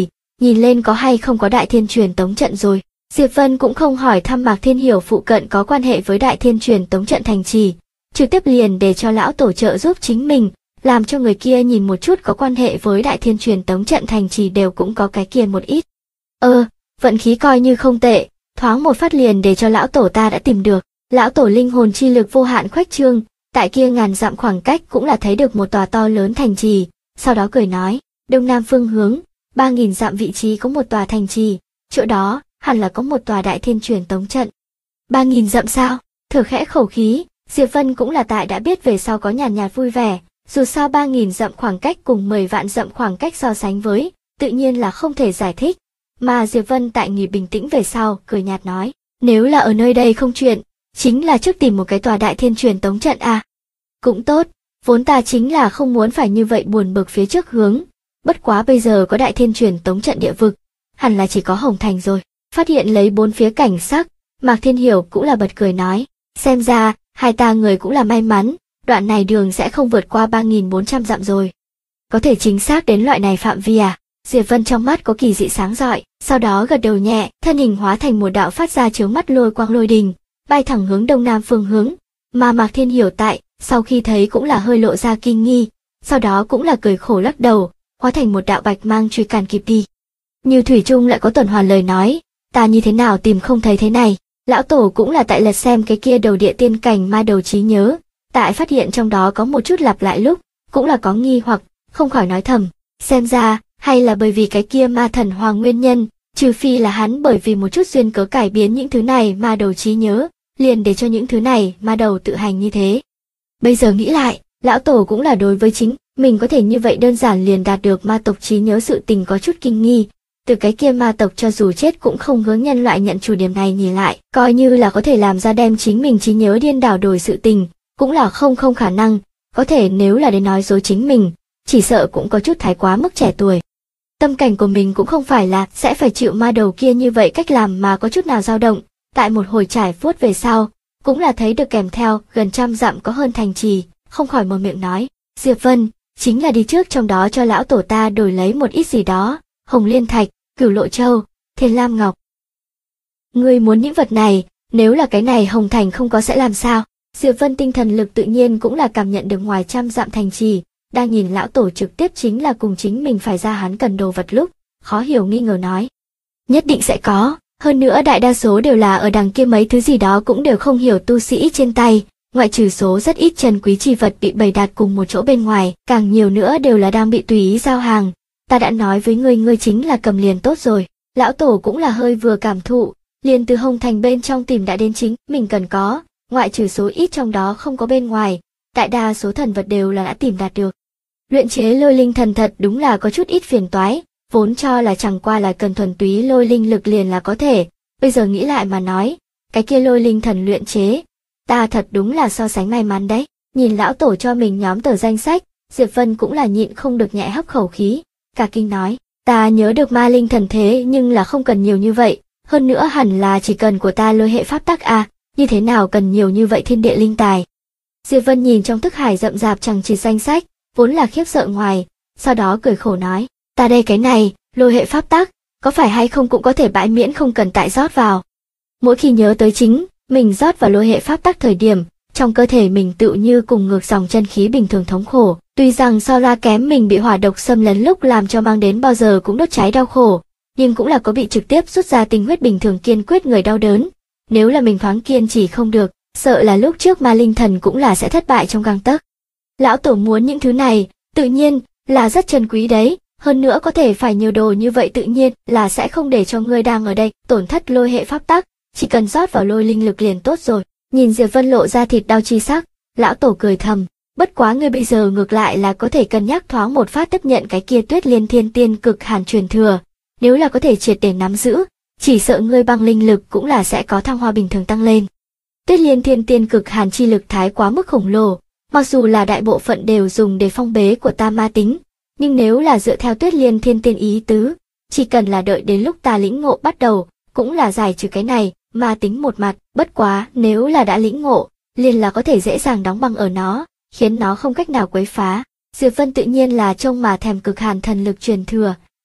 nhìn lên có hay không có Đại Thiên Truyền Tống trận rồi. Diệp Vân cũng không hỏi thăm Mạc Thiên Hiểu phụ cận có quan hệ với Đại Thiên Truyền Tống trận thành trì, trực tiếp liền để cho lão tổ trợ giúp chính mình, làm cho người kia nhìn một chút có quan hệ với Đại Thiên Truyền Tống trận thành trì đều cũng có cái kia một ít. Vận khí coi như không tệ, thoáng một phát liền để cho lão tổ ta đã tìm được. Lão tổ linh hồn chi lực vô hạn khuếch trương, tại kia ngàn dặm khoảng cách cũng là thấy được một tòa to lớn thành trì, sau đó cười nói, đông nam phương hướng, 3.000 dặm vị trí có một tòa thành trì, chỗ đó hẳn là có một tòa Đại Thiên Truyền Tống trận. 3.000 dặm sao? Thở khẽ khẩu khí, Diệp Vân cũng là tại đã biết về sau có nhàn nhạt vui vẻ, dù sao 3.000 dặm khoảng cách cùng 10 vạn dặm khoảng cách so sánh với, tự nhiên là không thể giải thích. Mà Diệp Vân tại nghỉ bình tĩnh về sau, cười nhạt nói, nếu là ở nơi đây không chuyện, chính là trước tìm một cái tòa Đại Thiên Truyền Tống trận à. Cũng tốt, vốn ta chính là không muốn phải như vậy buồn bực phía trước hướng, bất quá bây giờ có Đại Thiên Truyền Tống trận địa vực, hẳn là chỉ có Hồng Thành rồi. Phát hiện lấy bốn phía cảnh sắc, Mạc Thiên Hiểu cũng là bật cười nói, xem ra, hai ta người cũng là may mắn, đoạn này đường sẽ không vượt qua 3.400 dặm rồi. Có thể chính xác đến loại này phạm vi à? Diệp Vân trong mắt có kỳ dị sáng rọi, sau đó gật đầu nhẹ, thân hình hóa thành một đạo phát ra chướng mắt lôi quang lôi đình, bay thẳng hướng đông nam phương hướng, mà Mạc Thiên Hiểu tại, sau khi thấy cũng là hơi lộ ra kinh nghi, sau đó cũng là cười khổ lắc đầu, hóa thành một đạo bạch mang truy càn kịp đi. Như thủy chung lại có tuần hoàn lời nói, ta như thế nào tìm không thấy thế này. Lão tổ cũng là tại lật xem cái kia đầu địa tiên cảnh ma đầu trí nhớ, tại phát hiện trong đó có một chút lặp lại lúc, cũng là có nghi hoặc, không khỏi nói thầm, xem ra, hay là bởi vì cái kia ma thần hoàng nguyên nhân, trừ phi là hắn bởi vì một chút duyên cớ cải biến những thứ này ma đầu trí nhớ, liền để cho những thứ này ma đầu tự hành như thế. Bây giờ nghĩ lại, lão tổ cũng là đối với chính mình có thể như vậy đơn giản liền đạt được ma tộc trí nhớ sự tình có chút kinh nghi. Từ cái kia ma tộc cho dù chết cũng không hướng nhân loại nhận chủ điểm này nhìn lại, coi như là có thể làm ra đem chính mình trí nhớ điên đảo đổi sự tình, cũng là không khả năng, có thể nếu là để nói dối chính mình, chỉ sợ cũng có chút thái quá mức trẻ tuổi. Tâm cảnh của mình cũng không phải là sẽ phải chịu ma đầu kia như vậy cách làm mà có chút nào dao động, tại một hồi trải vuốt về sau, cũng là thấy được kèm theo gần 100 dặm có hơn thành trì, không khỏi mở miệng nói, Diệp Vân, chính là đi trước trong đó cho lão tổ ta đổi lấy một ít gì đó, Hồng Liên Thạch, Cửu Lộ Châu, Thiên Lam Ngọc. Ngươi muốn những vật này, nếu là cái này Hồng Thành không có sẽ làm sao? Diệp Vân tinh thần lực tự nhiên cũng là cảm nhận được ngoài 100 dặm thành trì, đang nhìn lão tổ trực tiếp chính là cùng chính mình phải ra hắn cần đồ vật lúc, khó hiểu nghi ngờ nói. Nhất định sẽ có, hơn nữa đại đa số đều là ở đằng kia mấy thứ gì đó cũng đều không hiểu tu sĩ trên tay, ngoại trừ số rất ít trần quý chi vật bị bày đặt cùng một chỗ bên ngoài, càng nhiều nữa đều là đang bị tùy ý giao hàng. Ta đã nói với ngươi chính là cầm liền tốt rồi. Lão tổ cũng là hơi vừa cảm thụ, liền từ Hồng Thành bên trong tìm đã đến chính mình cần có, ngoại trừ số ít trong đó không có bên ngoài, đại đa số thần vật đều là đã tìm đạt được. Luyện chế lôi linh thần thật đúng là có chút ít phiền toái, vốn cho là chẳng qua là cần thuần túy lôi linh lực liền là có thể, bây giờ nghĩ lại mà nói, cái kia lôi linh thần luyện chế, ta thật đúng là so sánh may mắn đấy. Nhìn lão tổ cho mình nhóm tờ danh sách, Diệp Vân cũng là nhịn không được nhẹ hấp khẩu khí, cả kinh nói, ta nhớ được ma linh thần thế nhưng là không cần nhiều như vậy, hơn nữa hẳn là chỉ cần của ta lôi hệ pháp tắc à, như thế nào cần nhiều như vậy thiên địa linh tài. Diệp Vân nhìn trong thức hải rậm rạp chẳng chỉ danh sách, vốn là khiếp sợ ngoài, sau đó cười khổ nói, ta đây cái này, lôi hệ pháp tắc, có phải hay không cũng có thể bãi miễn không cần tại rót vào. Mỗi khi nhớ tới chính, mình rót vào lôi hệ pháp tắc thời điểm, trong cơ thể mình tự như cùng ngược dòng chân khí bình thường thống khổ, tuy rằng so ra kém mình bị hỏa độc xâm lấn lúc làm cho mang đến bao giờ cũng đốt cháy đau khổ, nhưng cũng là có bị trực tiếp rút ra tinh huyết bình thường kiên quyết người đau đớn. Nếu là mình thoáng kiên trì không được, sợ là lúc trước ma linh thần cũng là sẽ thất bại trong gang tấc. Lão tổ muốn những thứ này, tự nhiên là rất trân quý đấy, hơn nữa có thể phải nhiều đồ như vậy tự nhiên là sẽ không để cho ngươi đang ở đây tổn thất lôi hệ pháp tắc, chỉ cần rót vào lôi linh lực liền tốt rồi. Nhìn Diệp Vân lộ ra thịt đau chi sắc, lão tổ cười thầm, bất quá ngươi bây giờ ngược lại là có thể cân nhắc thoáng một phát tiếp nhận cái kia Tuyết Liên Thiên Tiên cực hàn truyền thừa, nếu là có thể triệt để nắm giữ, chỉ sợ ngươi băng linh lực cũng là sẽ có thăng hoa bình thường tăng lên. Tuyết Liên Thiên Tiên cực hàn chi lực thái quá mức khổng lồ, mặc dù là đại bộ phận đều dùng để phong bế của ta ma tính, nhưng nếu là dựa theo Tuyết Liên Thiên Tiên ý tứ, chỉ cần là đợi đến lúc ta lĩnh ngộ bắt đầu, cũng là giải trừ cái này, ma tính một mặt, bất quá nếu là đã lĩnh ngộ, liền là có thể dễ dàng đóng băng ở nó, khiến nó không cách nào quấy phá. Diệp Vân tự nhiên là trông mà thèm cực hàn thần lực truyền thừa,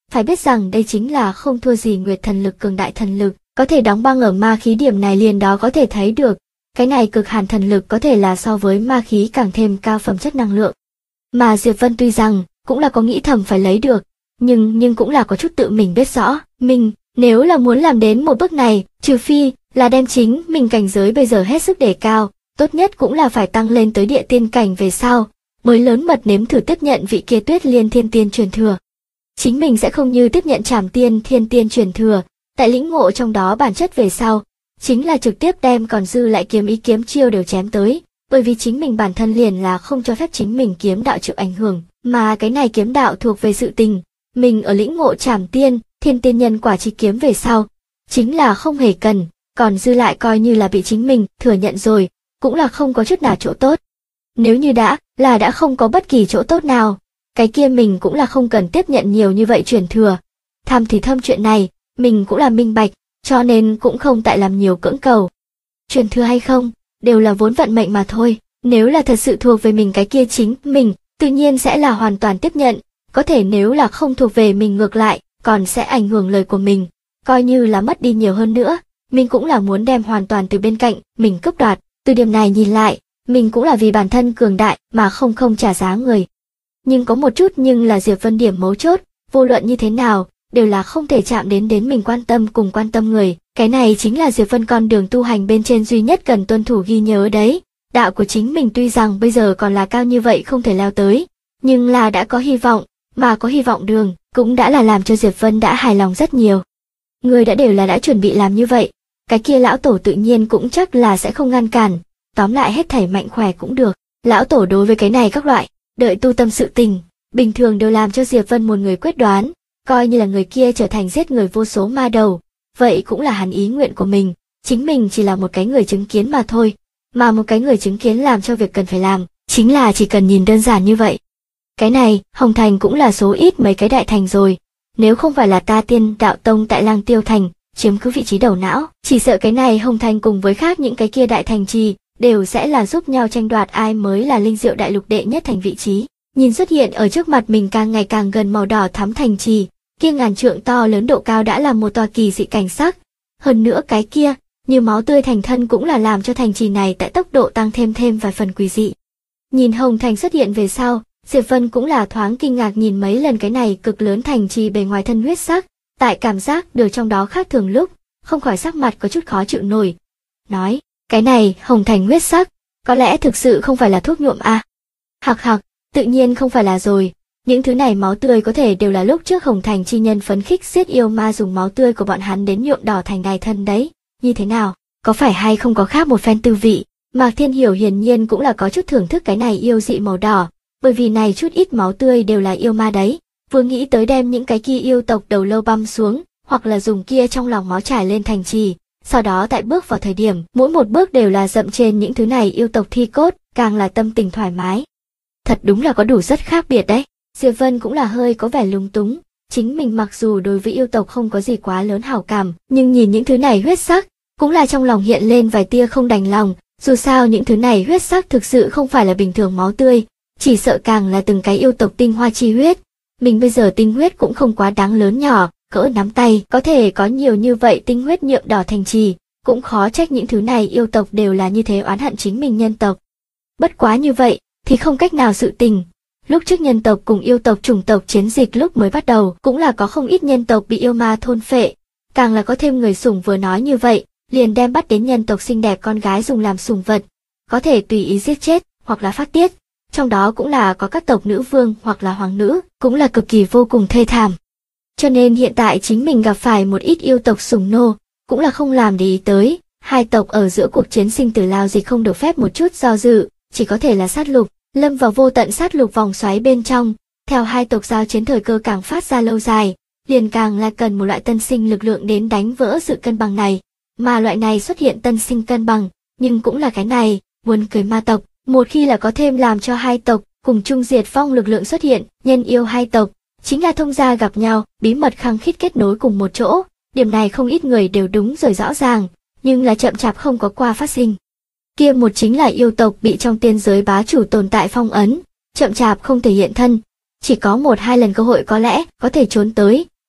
phải biết rằng đây chính là không thua gì nguyệt thần lực cường đại thần lực, có thể đóng băng ở ma khí điểm này liền đó có thể thấy được. Cái này cực hàn thần lực có thể là so với ma khí càng thêm cao phẩm chất năng lượng. Mà Diệp Vân tuy rằng cũng là có nghĩ thầm phải lấy được, nhưng cũng là có chút tự mình biết rõ, mình nếu là muốn làm đến một bước này, trừ phi là đem chính mình cảnh giới bây giờ hết sức đề cao, tốt nhất cũng là phải tăng lên tới địa tiên cảnh về sau, mới lớn mật nếm thử tiếp nhận vị kia Tuyết Liên Thiên Tiên truyền thừa. Chính mình sẽ không như tiếp nhận Trảm Tiên Thiên Tiên truyền thừa, tại lĩnh ngộ trong đó bản chất về sau, chính là trực tiếp đem còn dư lại kiếm ý kiếm chiêu đều chém tới, bởi vì chính mình bản thân liền là không cho phép chính mình kiếm đạo chịu ảnh hưởng, mà cái này kiếm đạo thuộc về sự tình, mình ở lĩnh ngộ Trảm Tiên, Thiên Tiên nhân quả chi kiếm về sau, chính là không hề cần, còn dư lại coi như là bị chính mình thừa nhận rồi, cũng là không có chút nào chỗ tốt. Nếu như đã không có bất kỳ chỗ tốt nào, cái kia mình cũng là không cần tiếp nhận nhiều như vậy truyền thừa. Tham thì thâm chuyện này, mình cũng là minh bạch, cho nên cũng không tại làm nhiều cưỡng cầu. Truyền thừa hay không, đều là vốn vận mệnh mà thôi, nếu là thật sự thuộc về mình cái kia chính mình, tự nhiên sẽ là hoàn toàn tiếp nhận, có thể nếu là không thuộc về mình ngược lại, còn sẽ ảnh hưởng lời của mình, coi như là mất đi nhiều hơn nữa, mình cũng là muốn đem hoàn toàn từ bên cạnh, mình cướp đoạt, từ điểm này nhìn lại, mình cũng là vì bản thân cường đại mà không trả giá người. Nhưng có một chút nhưng là Diệp Vân điểm mấu chốt, vô luận như thế nào, đều là không thể chạm đến mình quan tâm cùng quan tâm người, cái này chính là Diệp Vân con đường tu hành bên trên duy nhất cần tuân thủ ghi nhớ đấy. Đạo của chính mình tuy rằng bây giờ còn là cao như vậy không thể leo tới, nhưng là đã có hy vọng, mà có hy vọng đường, cũng đã là làm cho Diệp Vân đã hài lòng rất nhiều. Người đã đều là đã chuẩn bị làm như vậy, cái kia lão tổ tự nhiên cũng chắc là sẽ không ngăn cản, tóm lại hết thảy mạnh khỏe cũng được. Lão tổ đối với cái này các loại, đợi tu tâm sự tình, bình thường đều làm cho Diệp Vân một người quyết đoán, coi như là người kia trở thành giết người vô số ma đầu, vậy cũng là hắn ý nguyện của mình, chính mình chỉ là một cái người chứng kiến mà thôi, mà một cái người chứng kiến làm cho việc cần phải làm, chính là chỉ cần nhìn đơn giản như vậy. Cái này, Hồng Thành cũng là số ít mấy cái đại thành rồi, nếu không phải là ta Tiên Đạo Tông tại Lang Tiêu Thành, chiếm cứ vị trí đầu não, chỉ sợ cái này Hồng Thành cùng với khác những cái kia đại thành trì, đều sẽ là giúp nhau tranh đoạt ai mới là linh diệu đại lục đệ nhất thành vị trí. Nhìn xuất hiện ở trước mặt mình càng ngày càng gần màu đỏ thắm thành trì, kia ngàn trượng to lớn độ cao đã là một tòa kỳ dị cảnh sắc. Hơn nữa cái kia, như máu tươi thành thân cũng là làm cho thành trì này tại tốc độ tăng thêm vài phần quỷ dị. Nhìn Hồng Thành xuất hiện về sau, Diệp Vân cũng là thoáng kinh ngạc nhìn mấy lần cái này cực lớn thành trì bề ngoài thân huyết sắc, tại cảm giác được trong đó khác thường lúc, không khỏi sắc mặt có chút khó chịu nổi. Nói, cái này Hồng Thành huyết sắc, có lẽ thực sự không phải là thuốc nhuộm à? Hặc hặc, tự nhiên không phải là rồi, những thứ này máu tươi có thể đều là lúc trước Hồng Thành chi nhân phấn khích giết yêu ma dùng máu tươi của bọn hắn đến nhuộm đỏ thành đài thân đấy, như thế nào, có phải hay không có khác một phen tư vị? Mạc Thiên Hiểu hiển nhiên cũng là có chút thưởng thức cái này yêu dị màu đỏ, bởi vì này chút ít máu tươi đều là yêu ma đấy, vừa nghĩ tới đem những cái kia yêu tộc đầu lâu băm xuống, hoặc là dùng kia trong lòng máu trải lên thành trì, sau đó tại bước vào thời điểm, mỗi một bước đều là dậm trên những thứ này yêu tộc thi cốt, càng là tâm tình thoải mái. Thật đúng là có đủ rất khác biệt đấy. Diệp Vân cũng là hơi có vẻ lúng túng, chính mình mặc dù đối với yêu tộc không có gì quá lớn hảo cảm, nhưng nhìn những thứ này huyết sắc, cũng là trong lòng hiện lên vài tia không đành lòng, dù sao những thứ này huyết sắc thực sự không phải là bình thường máu tươi, chỉ sợ càng là từng cái yêu tộc tinh hoa chi huyết. Mình bây giờ tinh huyết cũng không quá đáng lớn nhỏ, cỡ nắm tay, có thể có nhiều như vậy tinh huyết nhuộm đỏ thành trì, cũng khó trách những thứ này yêu tộc đều là như thế oán hận chính mình nhân tộc. Bất quá như vậy, thì không cách nào sự tình. Lúc trước nhân tộc cùng yêu tộc chủng tộc chiến dịch lúc mới bắt đầu, cũng là có không ít nhân tộc bị yêu ma thôn phệ, càng là có thêm người sủng vừa nói như vậy, liền đem bắt đến nhân tộc xinh đẹp con gái dùng làm sủng vật, có thể tùy ý giết chết, hoặc là phát tiết. Trong đó cũng là có các tộc nữ vương hoặc là hoàng nữ, cũng là cực kỳ vô cùng thê thảm. Cho nên hiện tại chính mình gặp phải một ít yêu tộc sủng nô, cũng là không làm để ý tới, hai tộc ở giữa cuộc chiến sinh tử lao dịch không được phép một chút do dự, chỉ có thể là sát lục, lâm vào vô tận sát lục vòng xoáy bên trong, theo hai tộc giao chiến thời cơ càng phát ra lâu dài, liền càng là cần một loại tân sinh lực lượng đến đánh vỡ sự cân bằng này, mà loại này xuất hiện tân sinh cân bằng, nhưng cũng là cái này, buồn cười ma tộc, một khi là có thêm làm cho hai tộc cùng chung diệt vong lực lượng xuất hiện, nhân yêu hai tộc, chính là thông gia gặp nhau, bí mật khăng khít kết nối cùng một chỗ, điểm này không ít người đều đúng rồi rõ ràng, nhưng là chậm chạp không có qua phát sinh. Kia một chính là yêu tộc bị trong tiên giới bá chủ tồn tại phong ấn, chậm chạp không thể hiện thân, chỉ có một hai lần cơ hội có lẽ có thể trốn tới,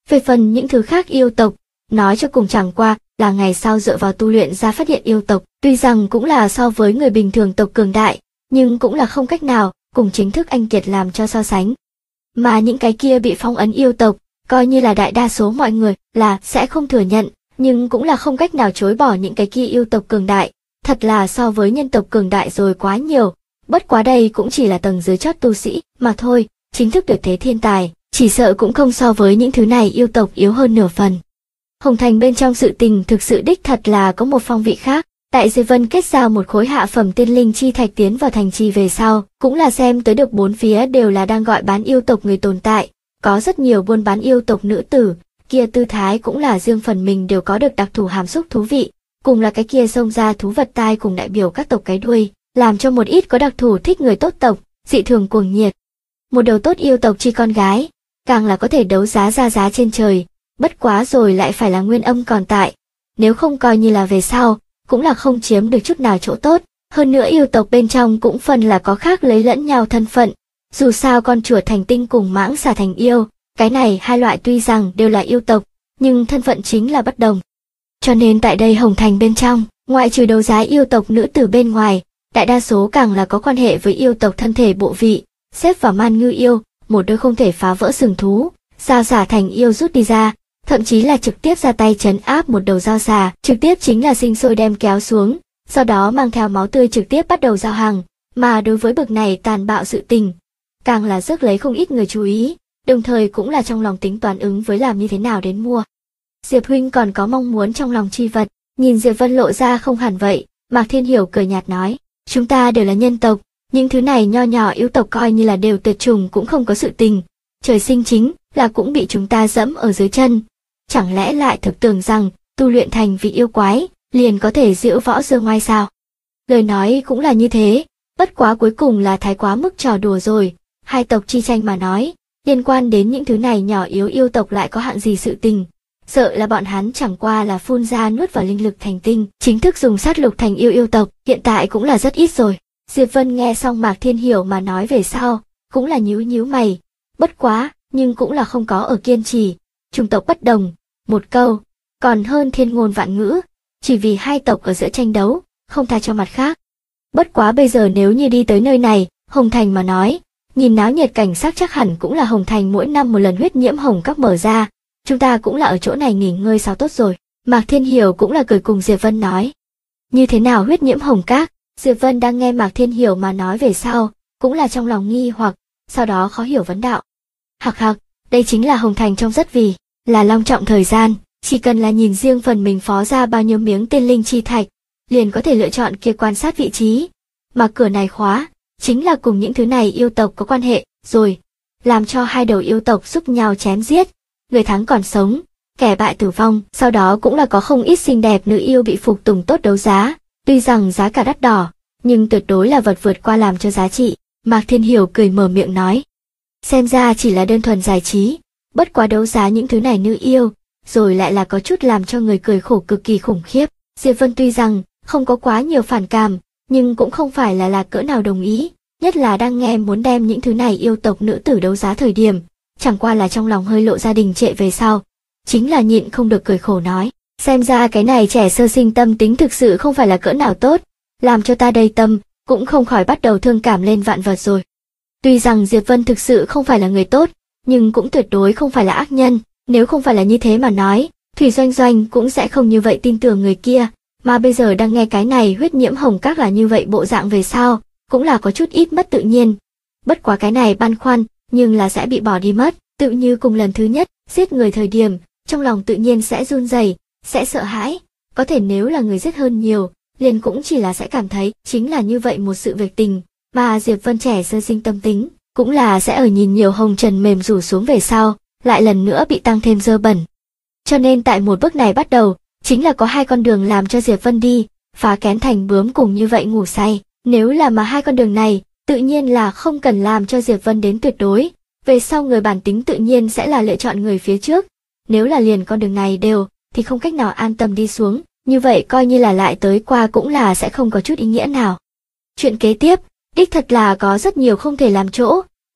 Về phần những thứ khác yêu tộc, nói cho cùng chẳng qua là ngày sau dựa vào tu luyện ra phát hiện yêu tộc, tuy rằng cũng là so với người bình thường tộc cường đại, nhưng cũng là không cách nào cùng chính thức anh kiệt làm cho so sánh. Mà những cái kia bị phong ấn yêu tộc, coi như là đại đa số mọi người là sẽ không thừa nhận, nhưng cũng là không cách nào chối bỏ những cái kia yêu tộc cường đại, thật là so với nhân tộc cường đại rồi quá nhiều, bất quá đây cũng chỉ là tầng dưới chót tu sĩ mà thôi, chính thức tuyệt thế thiên tài, chỉ sợ cũng không so với những thứ này yêu tộc yếu hơn nửa phần. Hồng Thành bên trong sự tình thực sự đích thật là có một phong vị khác. Tại Diệp Vân kết giao một khối hạ phẩm tiên linh chi thạch tiến vào thành trì về sau, cũng là xem tới được bốn phía đều là đang gọi bán yêu tộc người tồn tại, có rất nhiều buôn bán yêu tộc nữ tử, kia tư thái cũng là riêng phần mình đều có được đặc thù hàm xúc thú vị, cùng là cái kia xông ra thú vật tai cùng đại biểu các tộc cái đuôi, làm cho một ít có đặc thù thích người tốt tộc, dị thường cuồng nhiệt. Một đầu tốt yêu tộc chi con gái, càng là có thể đấu giá ra giá trên trời, bất quá rồi lại phải là nguyên âm còn tại, nếu không coi như là về sau, cũng là không chiếm được chút nào chỗ tốt, hơn nữa yêu tộc bên trong cũng phần là có khác lấy lẫn nhau thân phận, dù sao con chuột thành tinh cùng mãng xà thành yêu, cái này hai loại tuy rằng đều là yêu tộc, nhưng thân phận chính là bất đồng. Cho nên tại đây Hồng Thành bên trong, ngoại trừ đấu giá yêu tộc nữ tử bên ngoài, đại đa số càng là có quan hệ với yêu tộc thân thể bộ vị, xếp vào man ngư yêu, một đôi không thể phá vỡ sừng thú, dao xả thành yêu rút đi ra, thậm chí là trực tiếp ra tay trấn áp một đầu dao xà, trực tiếp chính là sinh sôi đem kéo xuống, sau đó mang theo máu tươi trực tiếp bắt đầu giao hàng, mà đối với bậc này tàn bạo sự tình, càng là rước lấy không ít người chú ý, đồng thời cũng là trong lòng tính toán ứng với làm như thế nào đến mua. Diệp huynh còn có mong muốn trong lòng chi vật, nhìn Diệp Vân lộ ra không hẳn vậy, Mạc Thiên Hiểu cười nhạt nói, chúng ta đều là nhân tộc, những thứ này nho nhỏ yêu tộc coi như là đều tuyệt chủng cũng không có sự tình, trời sinh chính là cũng bị chúng ta dẫm ở dưới chân. Chẳng lẽ lại thực tưởng rằng tu luyện thành vị yêu quái liền có thể diễu võ dương ngoai sao? Lời nói cũng là như thế, bất quá cuối cùng là thái quá mức trò đùa rồi, hai tộc chi tranh mà nói, liên quan đến những thứ này nhỏ yếu yêu tộc lại có hạng gì sự tình, sợ là bọn hắn chẳng qua là phun ra nuốt vào linh lực thành tinh, chính thức dùng sát lục thành yêu tộc, hiện tại cũng là rất ít rồi. Diệp Vân nghe xong Mạc Thiên Hiểu mà nói về sau, cũng là nhíu nhíu mày, bất quá, nhưng cũng là không có ở kiên trì, chủng tộc bất đồng, một câu, còn hơn thiên ngôn vạn ngữ, chỉ vì hai tộc ở giữa tranh đấu, không tha cho mặt khác. Bất quá bây giờ nếu như đi tới nơi này, Hồng Thành mà nói, nhìn náo nhiệt cảnh sắc chắc hẳn cũng là Hồng Thành mỗi năm một lần huyết nhiễm hồng các mở ra, chúng ta cũng là ở chỗ này nghỉ ngơi sao tốt rồi. Mạc Thiên Hiểu cũng là cười cùng Diệp Vân nói. Như thế nào huyết nhiễm hồng các? Diệp Vân đang nghe Mạc Thiên Hiểu mà nói về sau, cũng là trong lòng nghi hoặc, sau đó khó hiểu vấn đạo. Hặc hặc, đây chính là Hồng Thành trong rất vì là long trọng thời gian, chỉ cần là nhìn riêng phần mình phó ra bao nhiêu miếng tiên linh chi thạch, liền có thể lựa chọn kia quan sát vị trí, mà cửa này khóa, chính là cùng những thứ này yêu tộc có quan hệ, rồi, làm cho hai đầu yêu tộc giúp nhau chém giết, người thắng còn sống, kẻ bại tử vong, sau đó cũng là có không ít xinh đẹp nữ yêu bị phục tùng tốt đấu giá, tuy rằng giá cả đắt đỏ, nhưng tuyệt đối là vật vượt qua làm cho giá trị, Mạc Thiên Hiểu cười mở miệng nói. Xem ra chỉ là đơn thuần giải trí, bất quá đấu giá những thứ này nữ yêu, rồi lại là có chút làm cho người cười khổ cực kỳ khủng khiếp. Diệp Vân tuy rằng không có quá nhiều phản cảm, nhưng cũng không phải là cỡ nào đồng ý, nhất là đang nghe muốn đem những thứ này yêu tộc nữ tử đấu giá thời điểm, chẳng qua là trong lòng hơi lộ ra đình trệ về sau, chính là nhịn không được cười khổ nói, xem ra cái này trẻ sơ sinh tâm tính thực sự không phải là cỡ nào tốt, làm cho ta đầy tâm, cũng không khỏi bắt đầu thương cảm lên vạn vật rồi. Tuy rằng Diệp Vân thực sự không phải là người tốt, nhưng cũng tuyệt đối không phải là ác nhân, nếu không phải là như thế mà nói, Thủy Doanh Doanh cũng sẽ không như vậy tin tưởng người kia, mà bây giờ đang nghe cái này huyết nhiễm hồng các là như vậy bộ dạng về sau, cũng là có chút ít mất tự nhiên. Bất quá cái này băn khoăn, nhưng là sẽ bị bỏ đi mất, tự như cùng lần thứ nhất, giết người thời điểm, trong lòng tự nhiên sẽ run rẩy, sẽ sợ hãi, có thể nếu là người giết hơn nhiều, liền cũng chỉ là sẽ cảm thấy chính là như vậy một sự việc tình, mà Diệp Vân trẻ sơ sinh tâm tính, cũng là sẽ ở nhìn nhiều hồng trần mềm rủ xuống về sau, lại lần nữa bị tăng thêm dơ bẩn. Cho nên tại một bước này bắt đầu, chính là có hai con đường làm cho Diệp Vân đi, phá kén thành bướm cùng như vậy ngủ say, nếu là mà hai con đường này, tự nhiên là không cần làm cho Diệp Vân đến tuyệt đối, về sau người bản tính tự nhiên sẽ là lựa chọn người phía trước, nếu là liền con đường này đều, thì không cách nào an tâm đi xuống, như vậy coi như là lại tới qua cũng là sẽ không có chút ý nghĩa nào. Chuyện kế tiếp, đích thật là có rất nhiều không thể làm chỗ,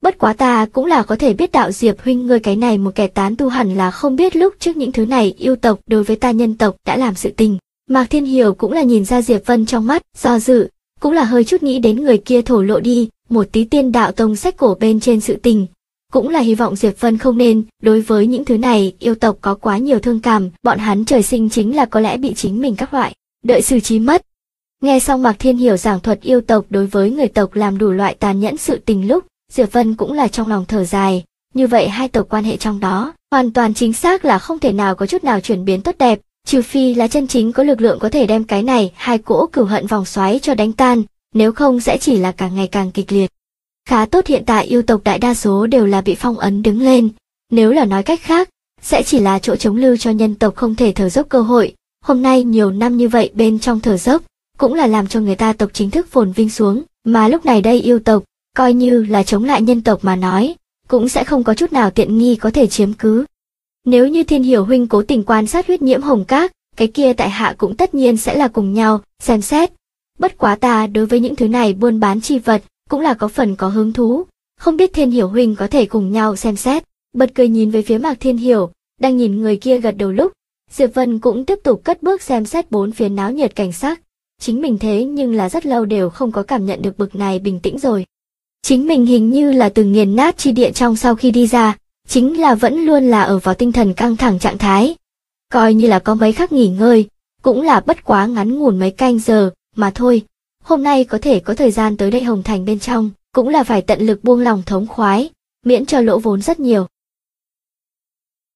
Bất quá ta cũng là có thể biết đạo Diệp huynh ngươi cái này một kẻ tán tu hẳn là không biết lúc trước những thứ này yêu tộc đối với ta nhân tộc đã làm sự tình. Mạc Thiên Hiểu cũng là nhìn ra Diệp Vân trong mắt, do dự, cũng là hơi chút nghĩ đến người kia thổ lộ đi, một tí tiên đạo tông sách cổ bên trên sự tình. Cũng là hy vọng Diệp Vân không nên, đối với những thứ này, yêu tộc có quá nhiều thương cảm, bọn hắn trời sinh chính là có lẽ bị chính mình các loại, đợi xử trí mất. Nghe xong Mạc Thiên Hiểu giảng thuật yêu tộc đối với người tộc làm đủ loại tàn nhẫn sự tình lúc, Diệp Vân cũng là trong lòng thở dài, như vậy hai tộc quan hệ trong đó, hoàn toàn chính xác là không thể nào có chút nào chuyển biến tốt đẹp, trừ phi là chân chính có lực lượng có thể đem cái này hai cỗ cửu hận vòng xoáy cho đánh tan, nếu không sẽ chỉ là càng ngày càng kịch liệt. Khá tốt hiện tại yêu tộc đại đa số đều là bị phong ấn đứng lên, nếu là nói cách khác, sẽ chỉ là chỗ chống lưu cho nhân tộc không thể thở dốc cơ hội, hôm nay nhiều năm như vậy bên trong thở dốc, cũng là làm cho người ta tộc chính thức phồn vinh xuống, mà lúc này đây yêu tộc, coi như là chống lại nhân tộc mà nói, cũng sẽ không có chút nào tiện nghi có thể chiếm cứ. Nếu như Thiên Hiểu huynh cố tình quan sát huyết nhiễm hồng các, cái kia tại hạ cũng tất nhiên sẽ là cùng nhau, xem xét. Bất quá ta đối với những thứ này buôn bán chi vật, cũng là có phần có hứng thú, không biết Thiên Hiểu huynh có thể cùng nhau xem xét. Bật cười nhìn về phía Mạc Thiên Hiểu, đang nhìn người kia gật đầu lúc, Diệp Vân cũng tiếp tục cất bước xem xét bốn phía náo nhiệt cảnh sắc. Chính mình thế nhưng là rất lâu đều không có cảm nhận được bực này bình tĩnh rồi. Chính mình hình như là từ nghiền nát chi địa trong sau khi đi ra, chính là vẫn luôn là ở vào tinh thần căng thẳng trạng thái. Coi như là có mấy khắc nghỉ ngơi, cũng là bất quá ngắn ngủn mấy canh giờ, mà thôi. Hôm nay có thể có thời gian tới đây Hồng Thành bên trong, cũng là phải tận lực buông lòng thống khoái, miễn cho lỗ vốn rất nhiều.